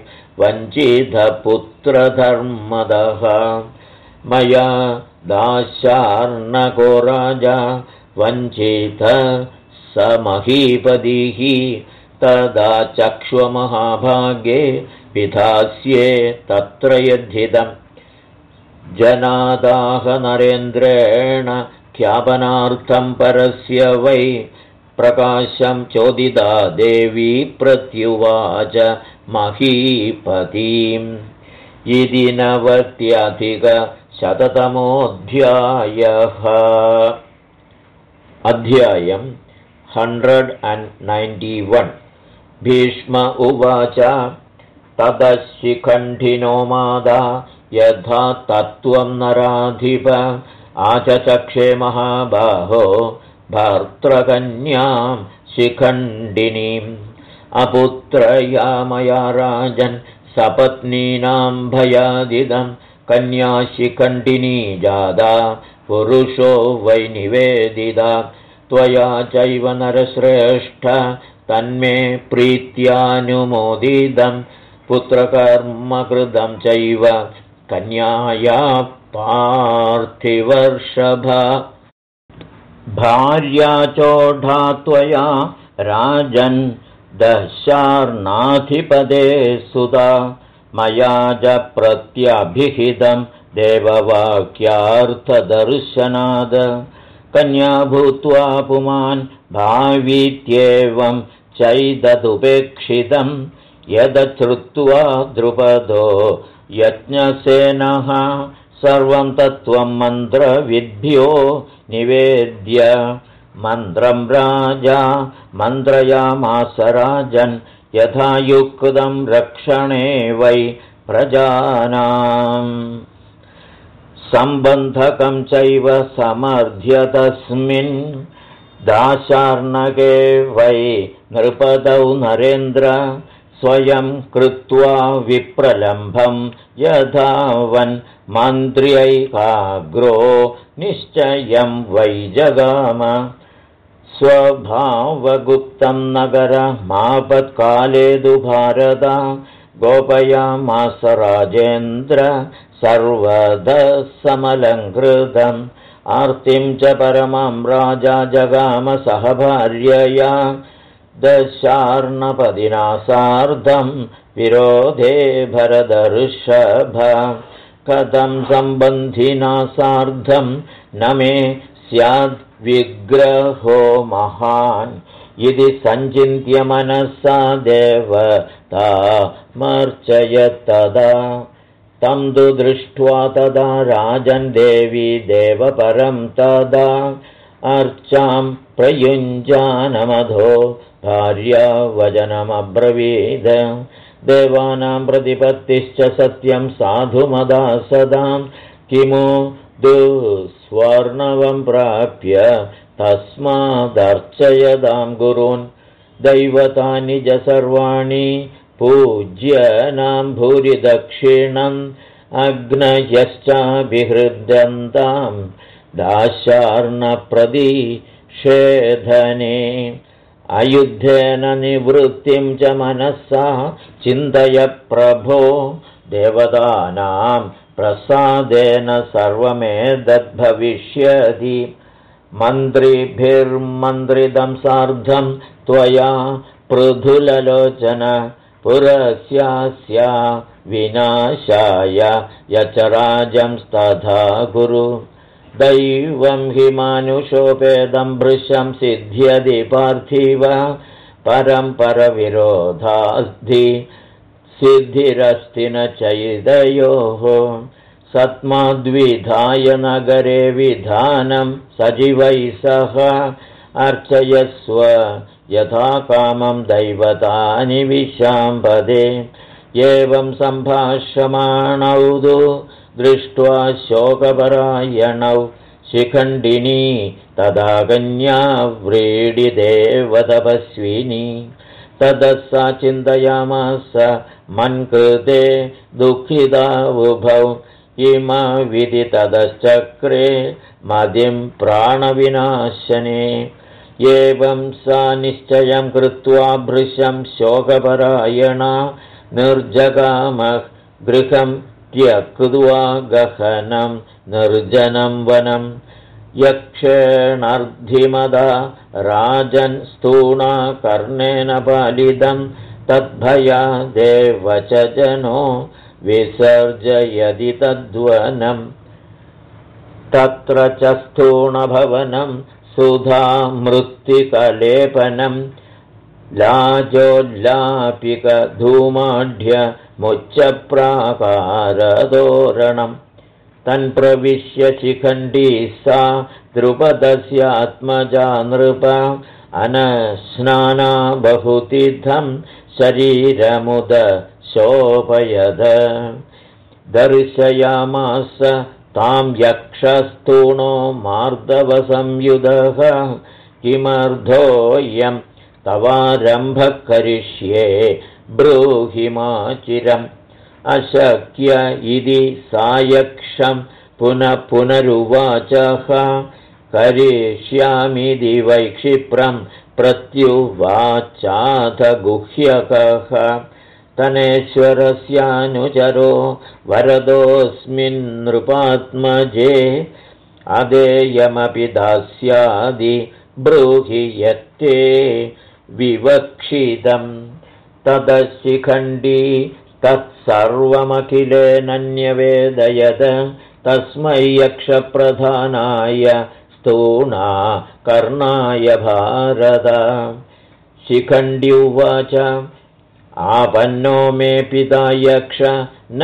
Speaker 1: वञ्चितपुत्रधर्मदः मया दास्यार्णको राजा वञ्चित स महीपतिः तदा चक्ष्वमहाभागे विधास्ये तत्र यद्धितम् जनादाह नरेन्द्रेण ख्यापनार्थं परस्य वै प्रकाशं चोदिता देवी प्रत्युवाच महीपतिम् इति 90-शततमोऽध्यायः अध्यायं 191 भीष्म उवाच ततः शिखण्डिनो मादा यथा तत्त्वं नराधिप आचचक्षे महाबाहो भर्तृकन्यां शिखण्डिनीम् अपुत्रया मया राजन् सपत्नीनां भयादिदं कन्या शिखण्डिनी जादा पुरुषो वै निवेदिता त्वया चैव नरश्रेष्ठ तन्मे प्रीत्यानुमोदितं पुत्रकर्मकृतं चैव कन्याया पार्थिवर्षभ भार्या चोढा त्वया राजन् दशार्णाधिपदे सुता मया च प्रत्यभिहितं देववाक्यार्थदर्शनाद कन्या भूत्वा पुमान् भावीत्येवं चैददुपेक्षितं यदश्रुत्वा द्रुपदो यज्ञसेनः सर्वं तत्त्वं मन्त्रविद्भ्यो निवेद्य मन्त्रं राजा मन्त्रयामास राजन् यथा युक्तं रक्षणे वै प्रजानाम् सम्बन्धकं चैव समर्थ्य तस्मिन् दाशार्णके वै नृपदौ नरेन्द्र स्वयं कृत्वा विप्रलम्भं यथावन् मन्त्र्यैकाग्रो निश्चयं वै जगाम स्वभावगुप्तं नगरमापत्काले तु भारत गोपयामास राजेन्द्र सर्वदा समलङ्कृतम् आर्तिं च परमां राजा जगाम सह भार्यया दशार्णपदिना सार्धं विरोधे भरतर्षभ कथं सम्बन्धिना सार्धं न मे स्याद्विग्रहो महान् इति सञ्चिन्त्य मनसा देवता मर्चयत्तदा तं तु दृष्ट्वा तदा राजन् देवी देवपरं तदा अर्चां प्रयुञ्जानमधो भार्या वचनमब्रवीद देवानां प्रतिपत्तिश्च सत्यं साधुमदा सदां किमु दुस्वर्णवं प्राप्य तस्मादर्चयदां गुरून् दैवतानि च सर्वाणि पूज्यनां भूरि दक्षिणम् अग्नयश्चाभिहृद्यन्तां दाशार्णप्रतिषेधने अयुद्धेन निवृत्तिं च मनसा चिन्तय प्रभो देवतानां प्रसादेन सर्वमेतद्भविष्यति मन्त्रिभिर्मन्त्रितं सार्धं त्वया पृथुललोचन पुरस्यास्या विनाशाय यचराजंस्तथा गुरु दैवं हि मानुषोपेदं भृशं सिद्ध्यति पार्थिव परं परविरोधाद्धि सिद्धिरस्ति न चैदयोः सत्माद्विधाय नगरे विधानं सजीवैः सह अर्चयस्व यथा कामं दैवतानि विशाम्पदे एवं सम्भाषमाणौ तु दृष्ट्वा शोकपरायणौ शिखण्डिनी तदा कन्या व्रीडिदेवतपस्विनी ततः सा चिन्तयामास मन्कृते दुःखिता उभौ इमविधि ततश्चक्रे मदिं प्राणविनाशने एवं सा निश्चयं कृत्वा भृशं शोकपरायणा निर्जगामः गृहं त्यक्त्वा गहनं निर्जनं वनं यक्षेणार्धिमदा राजन् स्तूणा कर्णेन पालितं तद्भयादेव च जनो विसर्जयति तद्वनं तत्र च स्थूणभवनं सुधामृत्तिकलेपनं लाजोल्लापिकधूमाढ्यमुच्चप्राकारतोरणं तन्प्रविश्य शिखण्डी सा द्रुपदस्यात्मजा नृप अनस्नाना बहुतीर्थं शरीरमुद शोभयद दर्शयामास तां यक्षस्तूणो मार्दवसंयुधः किमर्थोऽयं तवारम्भः करिष्ये ब्रूहि माचिरम् अशक्य इति सायक्षं पुनः पुनरुवाचः करिष्यामिति वै क्षिप्रं प्रत्युवाचाथ गुह्यकः तनेश्वरस्यानुचरो वरदोऽस्मिन् नृपात्मजे अदेयमपि दास्यादि ब्रूहि यत्ते विवक्षितम् ततः शिखण्डी तत्सर्वमखिलेनन्यवेदयत तस्मै यक्षप्रधानाय स्तूणा कर्णाय भारत शिखण्डी उवाच आपन्नो मे पिता यक्ष न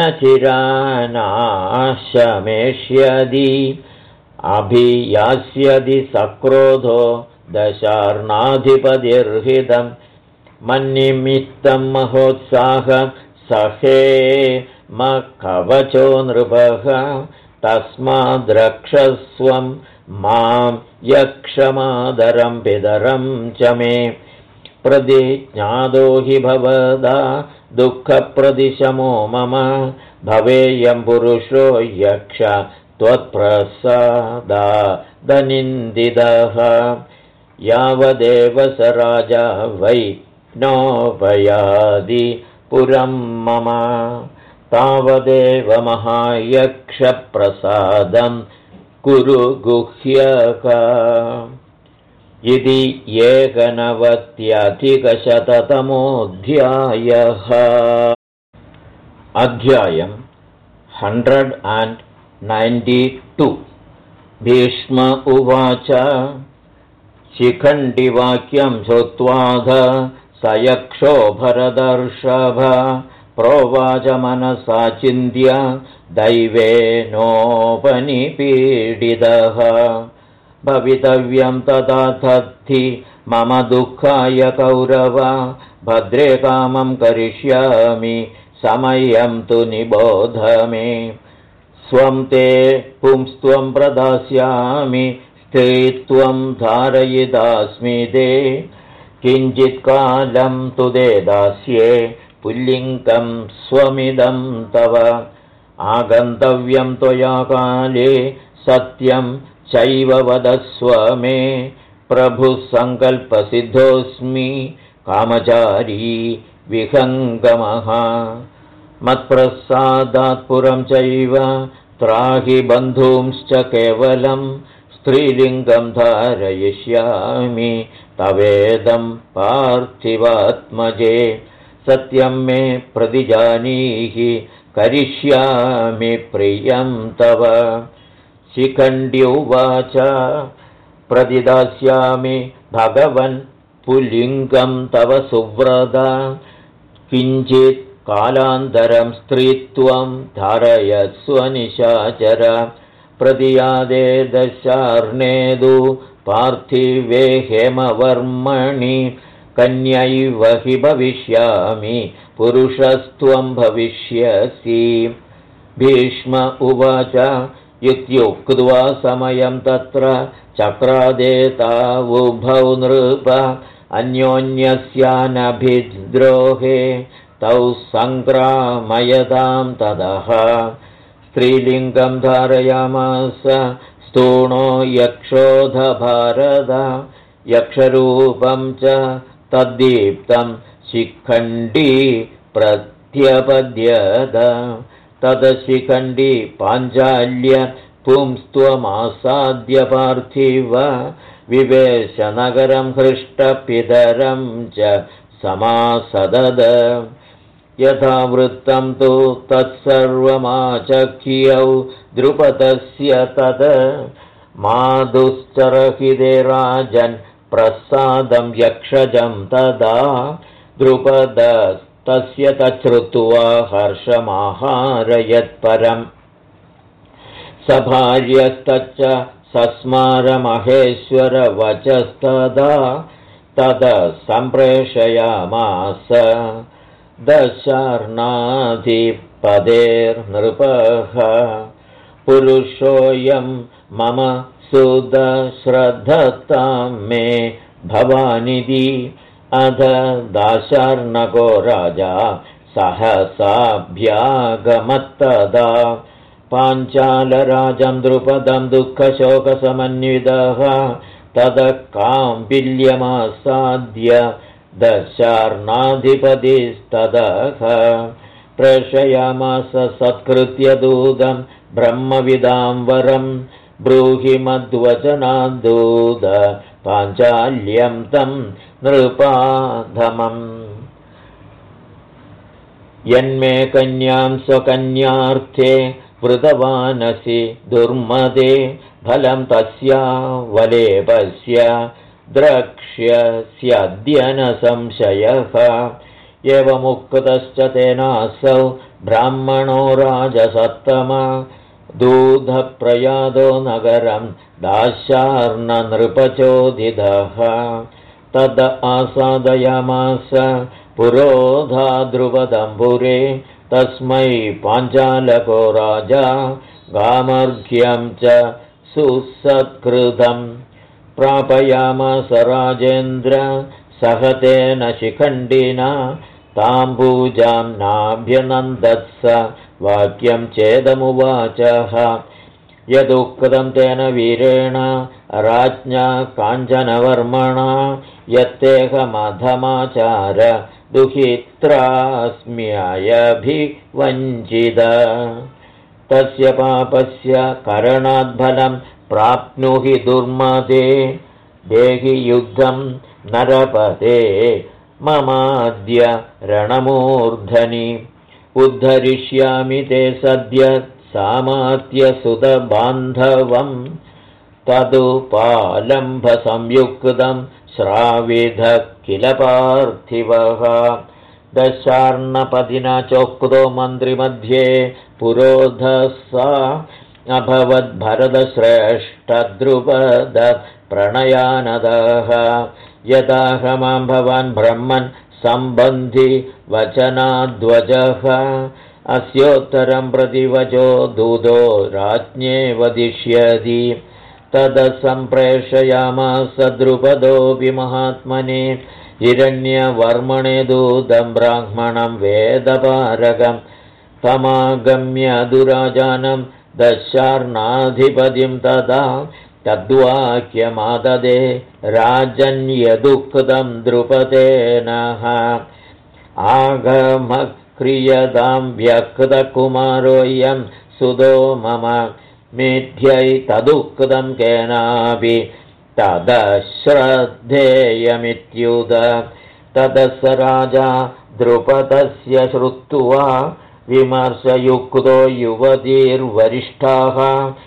Speaker 1: चिरानाशमेष्यदि अभियास्यदि सक्रोधो दशार्णाधिपतिर्हितं मन्निमित्तं महोत्साह सखे मकवचो नृपः तस्माद्रक्षस्वं मां यक्षमादरं पितरं च मे प्रतिज्ञादो हि भवदा दुःखप्रतिशमो मम भवेयं पुरुषो यक्ष त्वत्प्रसादादनिन्दितः यावदेव स राजा वै नोपयादि पुरं मम तावदेव महायक्षप्रसादं कुरु गुह्यक इति 190 अध्यायम् 192 भीष्म उवाच शिखण्डिवाक्यं श्रुत्वाध स यक्षो भरदर्षभ प्रोवाच मनसा चिन्त्य दैवेनोपनिपीडितः भवितव्यं तथा तद्धि मम दुःखाय कौरव भद्रे कामं करिष्यामि समयं तु निबोध मे स्वं ते पुंस्त्वं प्रदास्यामि स्त्रीत्वं धारयितास्मि ते किञ्चित्कालं तु ते दास्ये पुल्लिङ्गं स्वमिदं तव आगन्तव्यं त्वया काले सत्यं चैव वदस्व मे प्रभुः सङ्कल्पसिद्धोऽस्मि कामचारी विहङ्गमः मत्प्रसादात् पुरं चैव त्राहि बन्धूंश्च केवलं स्त्रीलिङ्गं धारयिष्यामि तवेदं पार्थिवात्मजे सत्यं मे प्रतिजानीहि करिष्यामि प्रियं तव शिखण्डी उवाच प्रतिदास्यामि भगवन् पुल्लिङ्गं तव सुव्रत किञ्चित् कालान्तरं स्त्रीत्वं धारयस्व निशाचर प्रतियादे दशार्णेदु पार्थिवे हेमवर्मणि कन्यैव हि भविष्यामि पुरुषस्त्वं भविष्यसि। भीष्म उवाच इत्युक्त्वा समयं तत्र चक्रादेतावुभौ नृप अन्योन्यस्यानभिद्रोहे तौ सङ्क्रामयतां ततः स्त्रीलिङ्गं धारयामास स्तूणो यक्षोधभारत यक्षरूपं च तद्दीप्तं शिखण्डी प्रत्यपद्यत तदशिखण्डी पाञ्चाल्य पुंस्त्वमासाद्य पार्थिव विवेशनगरं हृष्टपितरं च समासदद यथा वृत्तं तु तत्सर्वमाचख्यौ द्रुपदस्य तद मादुश्चरहिते राजन् प्रसादं यक्षजं तदा द्रुपदस्तस्य तच्छ्रुत्वा हर्षमाहारयत्परम् सभार्यस्तच्च सस्मारमहेश्वरवचस्तदा तद सम्प्रेषयामास दशार्णाधिपतेर्नृपः पुरुषोऽयं मम सुदश्रद्धतां मे भवानिधि अध दाशार्णको राजा सहसाभ्यागमत्तदा पाञ्चालराजं द्रुपदं दुःखशोकसमन्वितः ततः काम्पिल्यमासाद्य दशार्णाधिपतिस्ततः प्रेषयामास सत्कृत्य दूतं ब्रह्मविदां वरं ब्रूहि मद्वचनाद्दूत पाञ्चाल्यं तं नृपाधमम् यन्मे कन्यां स्वकन्यार्थे वृतवानसि दुर्मदे फलं तस्या वलेपस्य द्रक्ष्यस्यद्य न संशयः एवमुक्तश्च तेनासौ ब्राह्मणो राजसत्तमा दूधप्रयादो नगरं दाशार्णनृपचोदितः तद आसादयामास पुरोधा द्रुपदम्बुरे तस्मै पाञ्चालको राजा गामर्घ्यं च सुसत्कृतं प्रापयामास राजेन्द्र सहतेन शिखण्डिना ताम्बूजां नाभ्यनन्दत्स वाक्यं चेदमुवाचः यदुक्तं तेन वीरेण राज्ञा काञ्चनवर्मणा यत्तेहमधमाचार दुहित्रास्म्ययभिवञ्चित तस्य पापस्य करणाद्फलं प्राप्नुहि दुर्मदे देहि युद्धं नरपते ममाद्य रणमूर्धनि उद्धरिष्यामि ते सद्य सामात्यसुतबान्धवं तदुपालम्भसंयुक्तं श्राविधः किल पार्थिवः दशार्णपदिना चोक्तो मन्त्रिमध्ये पुरोधसा अभवद्भरतश्रेष्ठद्रुपद प्रणयानदः यदाहमां भवान् ब्रह्मन् सम्बन्धि वचनाद्वजः अस्योत्तरं प्रतिवचो दूतो राज्ञे वदिष्यति तदसम्प्रेषयामास द्रुपदोऽपि महात्मने हिरण्यवर्मणे दूतं ब्राह्मणं वेदपारगं तमागम्य दुराजानं दशार्णाधिपतिं तदा तद्वाक्यमाददे राजन्यदुक्तं द्रुपदेनः आगमक्रियतां व्यक्तकुमारोऽयं सुदो मम मेध्यै तदुक्तं केनापि तदश्रद्धेयमित्युत ततः स राजा द्रुपदस्य श्रुत्वा विमर्शयुक्तो युवतीर्वरिष्ठाः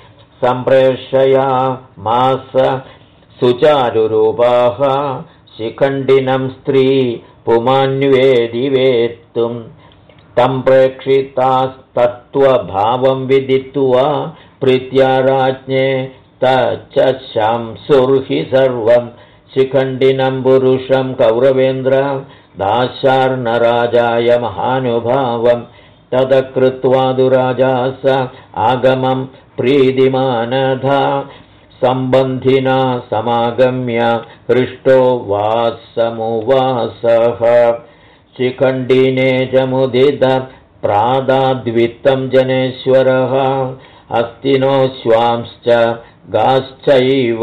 Speaker 1: सम्प्रेषयामास सुचारुरूपाः शिखण्डिनं स्त्री पुमान्वेदिवेत्तुं तं प्रेक्षितास्तत्त्वभावं विदित्वा प्रीत्या राज्ञे तच्चंसुर्हि सर्वं शिखण्डिनं पुरुषं कौरवेन्द्र दाशार्णराजाय महानुभावं तदकृत्वा दुराजा स आगमं प्रीतिमानधा सम्बन्धिना समागम्य हृष्टो वासमुवासः शिखण्डिने च मुदित प्रादाद्वित्तं जनेश्वरः हस्तिनोऽश्वांश्च गाश्चैव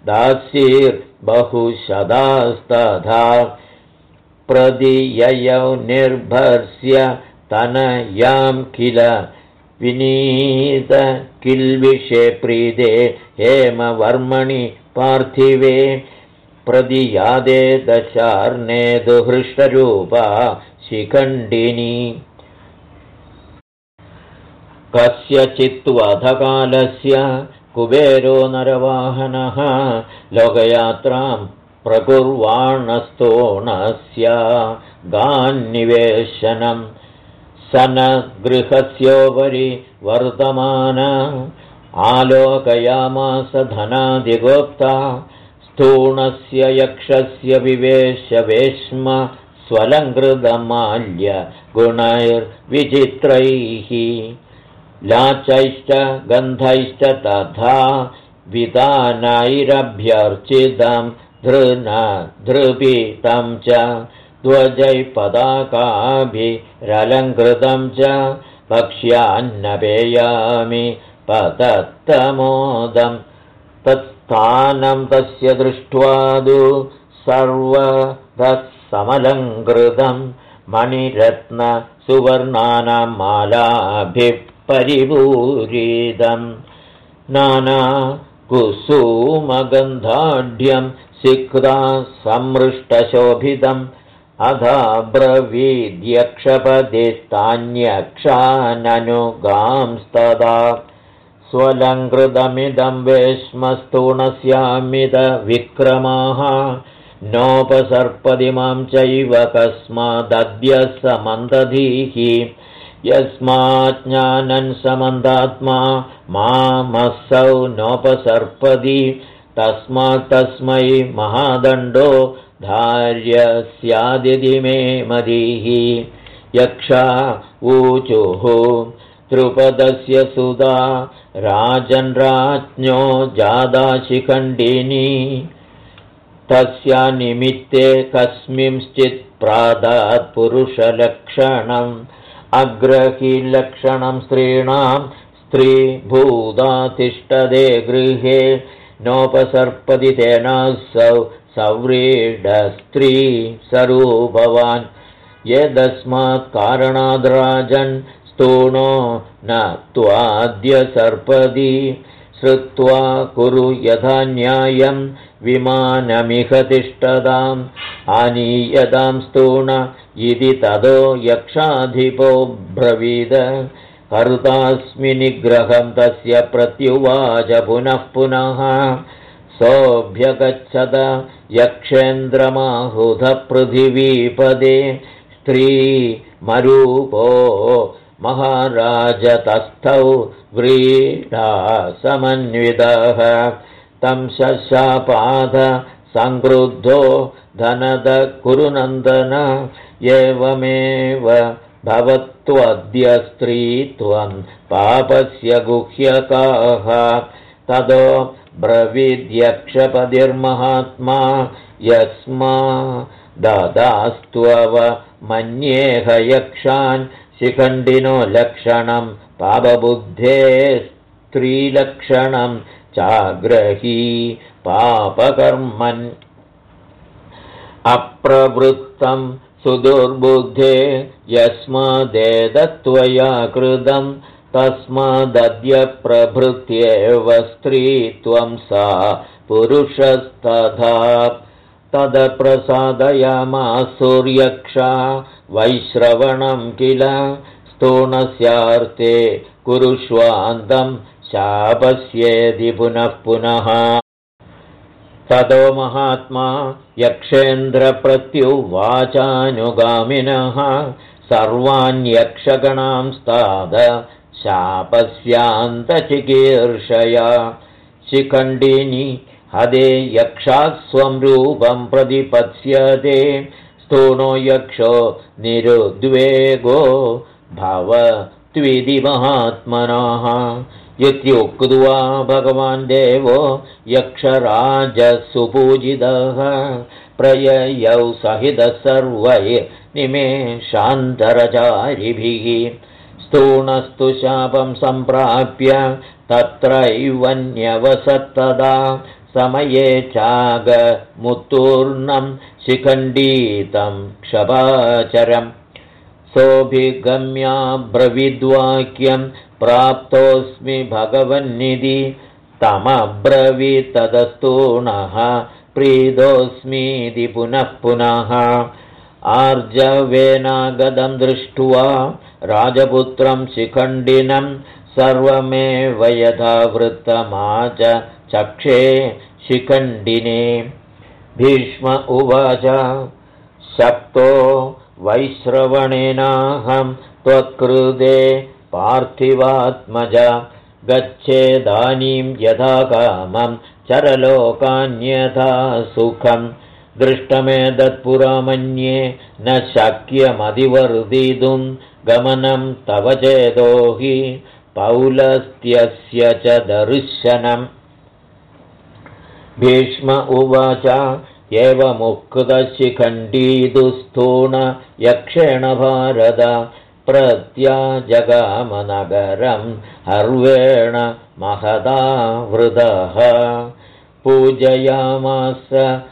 Speaker 1: दासीर्बहुशदास्तथा प्रदीययौ निर्भर्स्य तनयां किल विनीत किल्विषे प्रीदे हेमवर्मणि पार्थिवे प्रदीयादे दशार्णे दुहृष्टरूपा शिखण्डिनी कस्यचित्वधकालस्य कुबेरो नरवाहनः लोकयात्रां प्रकुर्वाणस्तोणस्य गान्निवेशनं सनगृहस्योपरि वर्तमान आलोकयामास धनादिगोप्ता स्थूणस्य यक्षस्य विवेशवेश्म स्वलङ्कृतमाल्य गुणैर्विचित्रैः लाचैश्च गन्धैश्च तथा विधानैरभ्यर्चितं धृपीतं च ध्वजैपदाकाभिरलङ्कृतं च भक्ष्यान्नपेयामि पतत्तमोदं तत्स्थानं तस्य दृष्ट्वादु सर्वतत्समलङ्कृतं मणिरत्न सुवर्णानां मालाभिः परिपूरितं नाना कुसुमगन्धाढ्यं सिक्ता सम्मृष्टशोभितम् अधाब्रवीद्यक्षपदिस्तान्यक्षाननुगांस्तदा स्वलङ्कृतमिदं वेश्मस्तूणस्यामिदविक्रमाः नोपसर्पदि मां चैव कस्मादद्य समन्दधीः यस्माज्ञानन् समन्दात्मा मामसौ नोपसर्पदि तस्मात् तस्मै महादण्डो धार्यस्यादिति मे मतिः यक्षा ऊचुः द्रुपदस्य सुधा राजन् राज्ञो जादा शिखण्डिनी तस्या निमित्ते कस्मिंश्चित् प्रादात् पुरुषलक्षणम् अग्रहीलक्षणं स्त्रीणां स्त्रीभूता तिष्ठदे गृहे नोपसर्पदि तेनासौ सव्रीडस्त्री स्वरूपवान् यदस्मात् कारणाद् राजन् स्तूणो न त्वाद्य सर्पदि श्रुत्वा कुरु यथा न्यायं विमानमिह तिष्ठताम् आनीयतां स्तूण इति ततो यक्षाधिपो ब्रवीद कर्तास्मि निग्रहं तस्य प्रत्युवाच पुनः पुनः सोऽभ्यगच्छत यक्षेन्द्रमाहुधपृथिवीपदे स्त्रीमरूपो महाराजतस्थौ व्रीडासमन्वितः तं शशापाद संक्रुद्धो धनद कुरुनन्दन एवमेव भवत्वद्य स्त्रीत्वं पापस्य गुह्यकाः ततो ब्रवीद्यक्षपतिर्महात्मा यस्मा ददास्त्वव मन्येह यक्षान् शिखण्डिनो लक्षणं पापबुद्धे स्त्रीलक्षणं चाग्रही पापकर्मन् अप्रवृत्तं सुदुर्बुद्धे यस्मादेतत्त्वया कृतं तस्मादद्य प्रभृत्येव स्त्रीत्वं सा पुरुषस्तथा तदप्रसादयामासुर्यक्षा वैश्रवणं किल स्तूणस्यार्थे कुरुष्वान्तं शापस्येदि पुनः पुनः ततो महात्मा यक्षेन्द्रप्रत्युवाचानुगामिनः सर्वान्यक्षगणांस्ताद शापस्यान्तचिकीर्षया शिखण्डिनी हदे यक्षात् स्वं रूपं प्रतिपत्स्यते स्थूणो यक्षो निरुद्वेगो भवत्विति महात्मनः इत्युक्त्वा भगवान् देवो यक्षराजसुपूजितः प्रययौ सहितः सर्वैर्निमेषान्तरचारिभिः स्थूणस्तु शापं सम्प्राप्य तत्रैव न्यवसत्तदा समये चागमुत्तूर्णं शिखण्डीतं क्षपाचरम् सोऽभिगम्याब्रवीद्वाक्यं प्राप्तोऽस्मि भगवन्निधि तमब्रवीत्तदस्तूणः प्रीतोऽस्मीति पुनः पुनः आर्जवेनागतं दृष्ट्वा राजपुत्रं शिखण्डिनं सर्वमेव यथा वृत्तमाच चक्षे शिखण्डिने भीष्म उवाच शक्तो वैश्रवणेनाहं त्वत्कृते पार्थिवात्मज गच्छेदानीं यथा कामं चरलोकान्यथा सुखं दृष्टमेतत्पुरा मन्ये न शक्यमधिवर्धितुं गमनं तव चेदो हि पौलस्त्यस्य च दर्शनम् भीष्म उवाच एवमुक्तशिखण्डीदुस्थूण यक्षेण भारत प्रत्याजगामनगरं हर्वेण महदा वृतः पूजयामास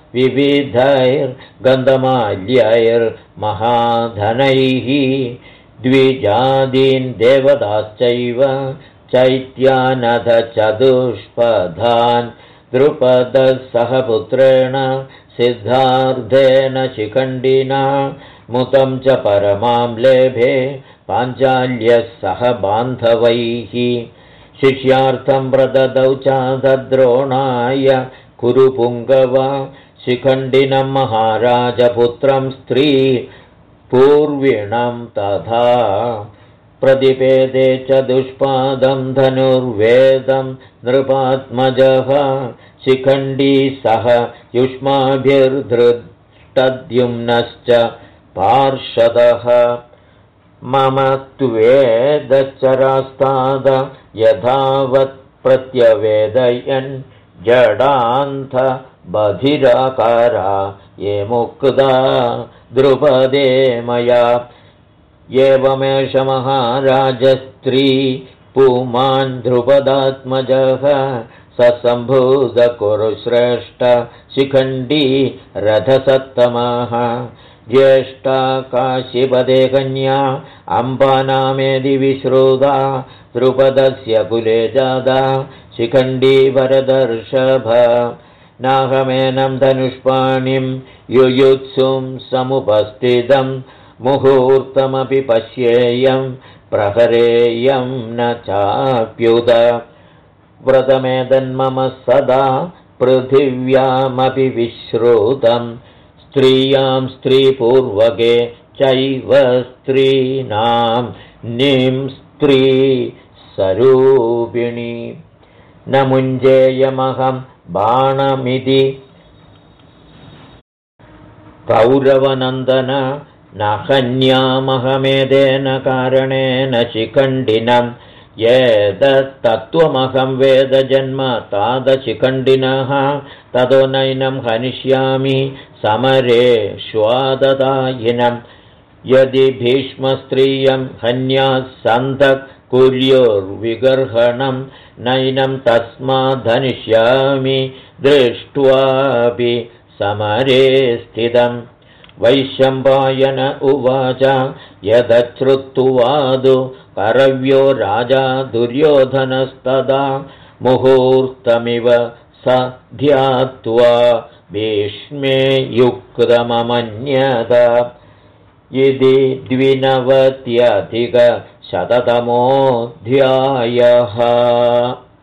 Speaker 1: विविधैर्गन्धमाल्यैर्महाधनैः द्विजादीन् देवताश्चैव चैत्यानथ चतुष्पदान् द्रुपदः सह पुत्रेण सिद्धार्थेन शिखण्डिना मुतं च परमां लेभे पाञ्चाल्यः सह बान्धवैः शिष्यार्थं प्रददौ चादद्रोणाय कुरुपुङ्गव शिखण्डिनं महाराजपुत्रं स्त्री पूर्विणं तथा प्रतिपेदे च दुष्पादं धनुर्वेदं नृपात्मजः शिखण्डी सह युष्माभिर्धृष्टद्युम्नश्च पार्षदः मम त्वेदश्चरास्ताद यथावत् प्रत्यवेदयन् जडान्त बधिराकारा ये मुक्ता द्रुपदे मया एवमेष महाराजस्त्री पुमान् द्रुपदात्मजः ससम्भूतकुरुश्रेष्ठ शिखण्डी रथसत्तमः ज्येष्ठा काशीपदे कन्या अम्बानामेदि विश्रुता द्रुपदस्य कुले जाता शिखण्डी वरदर्शभ नाहमेनं धनुष्पाणिं युयुत्सुं समुपस्थितं मुहूर्तमपि पश्येयं प्रहरेयं न चाप्युत व्रतमेतन्मम सदा पृथिव्यामपि विश्रुतं स्त्रियां स्त्रीपूर्वके चैव स्त्रीणां निं स्त्री स्वरूपिणी न मुञ्जेयमहं बाणमिति कौरवनन्दन न हन्यामहमेदेन कारणेन शिखण्डिनं येतत्तत्त्वमहं वेदजन्म तादशिखण्डिनः ततो नैनं हनिष्यामि समरे श्वाददायिनं यदि भीष्मस्त्रियं हन्यात् सन्तः कुर्युर्विगर्हणं नैनं तस्माद्धनिष्यामि दृष्ट्वापि समरे स्थितं वैशम्पायन उवाच यदश्रुत्वादु करव्यो राजा दुर्योधनस्तदा मुहूर्तमिव स ध्यात्वा भीष्मे युक्तममन्यत इति 12 अधिकशततमोऽध्यायः।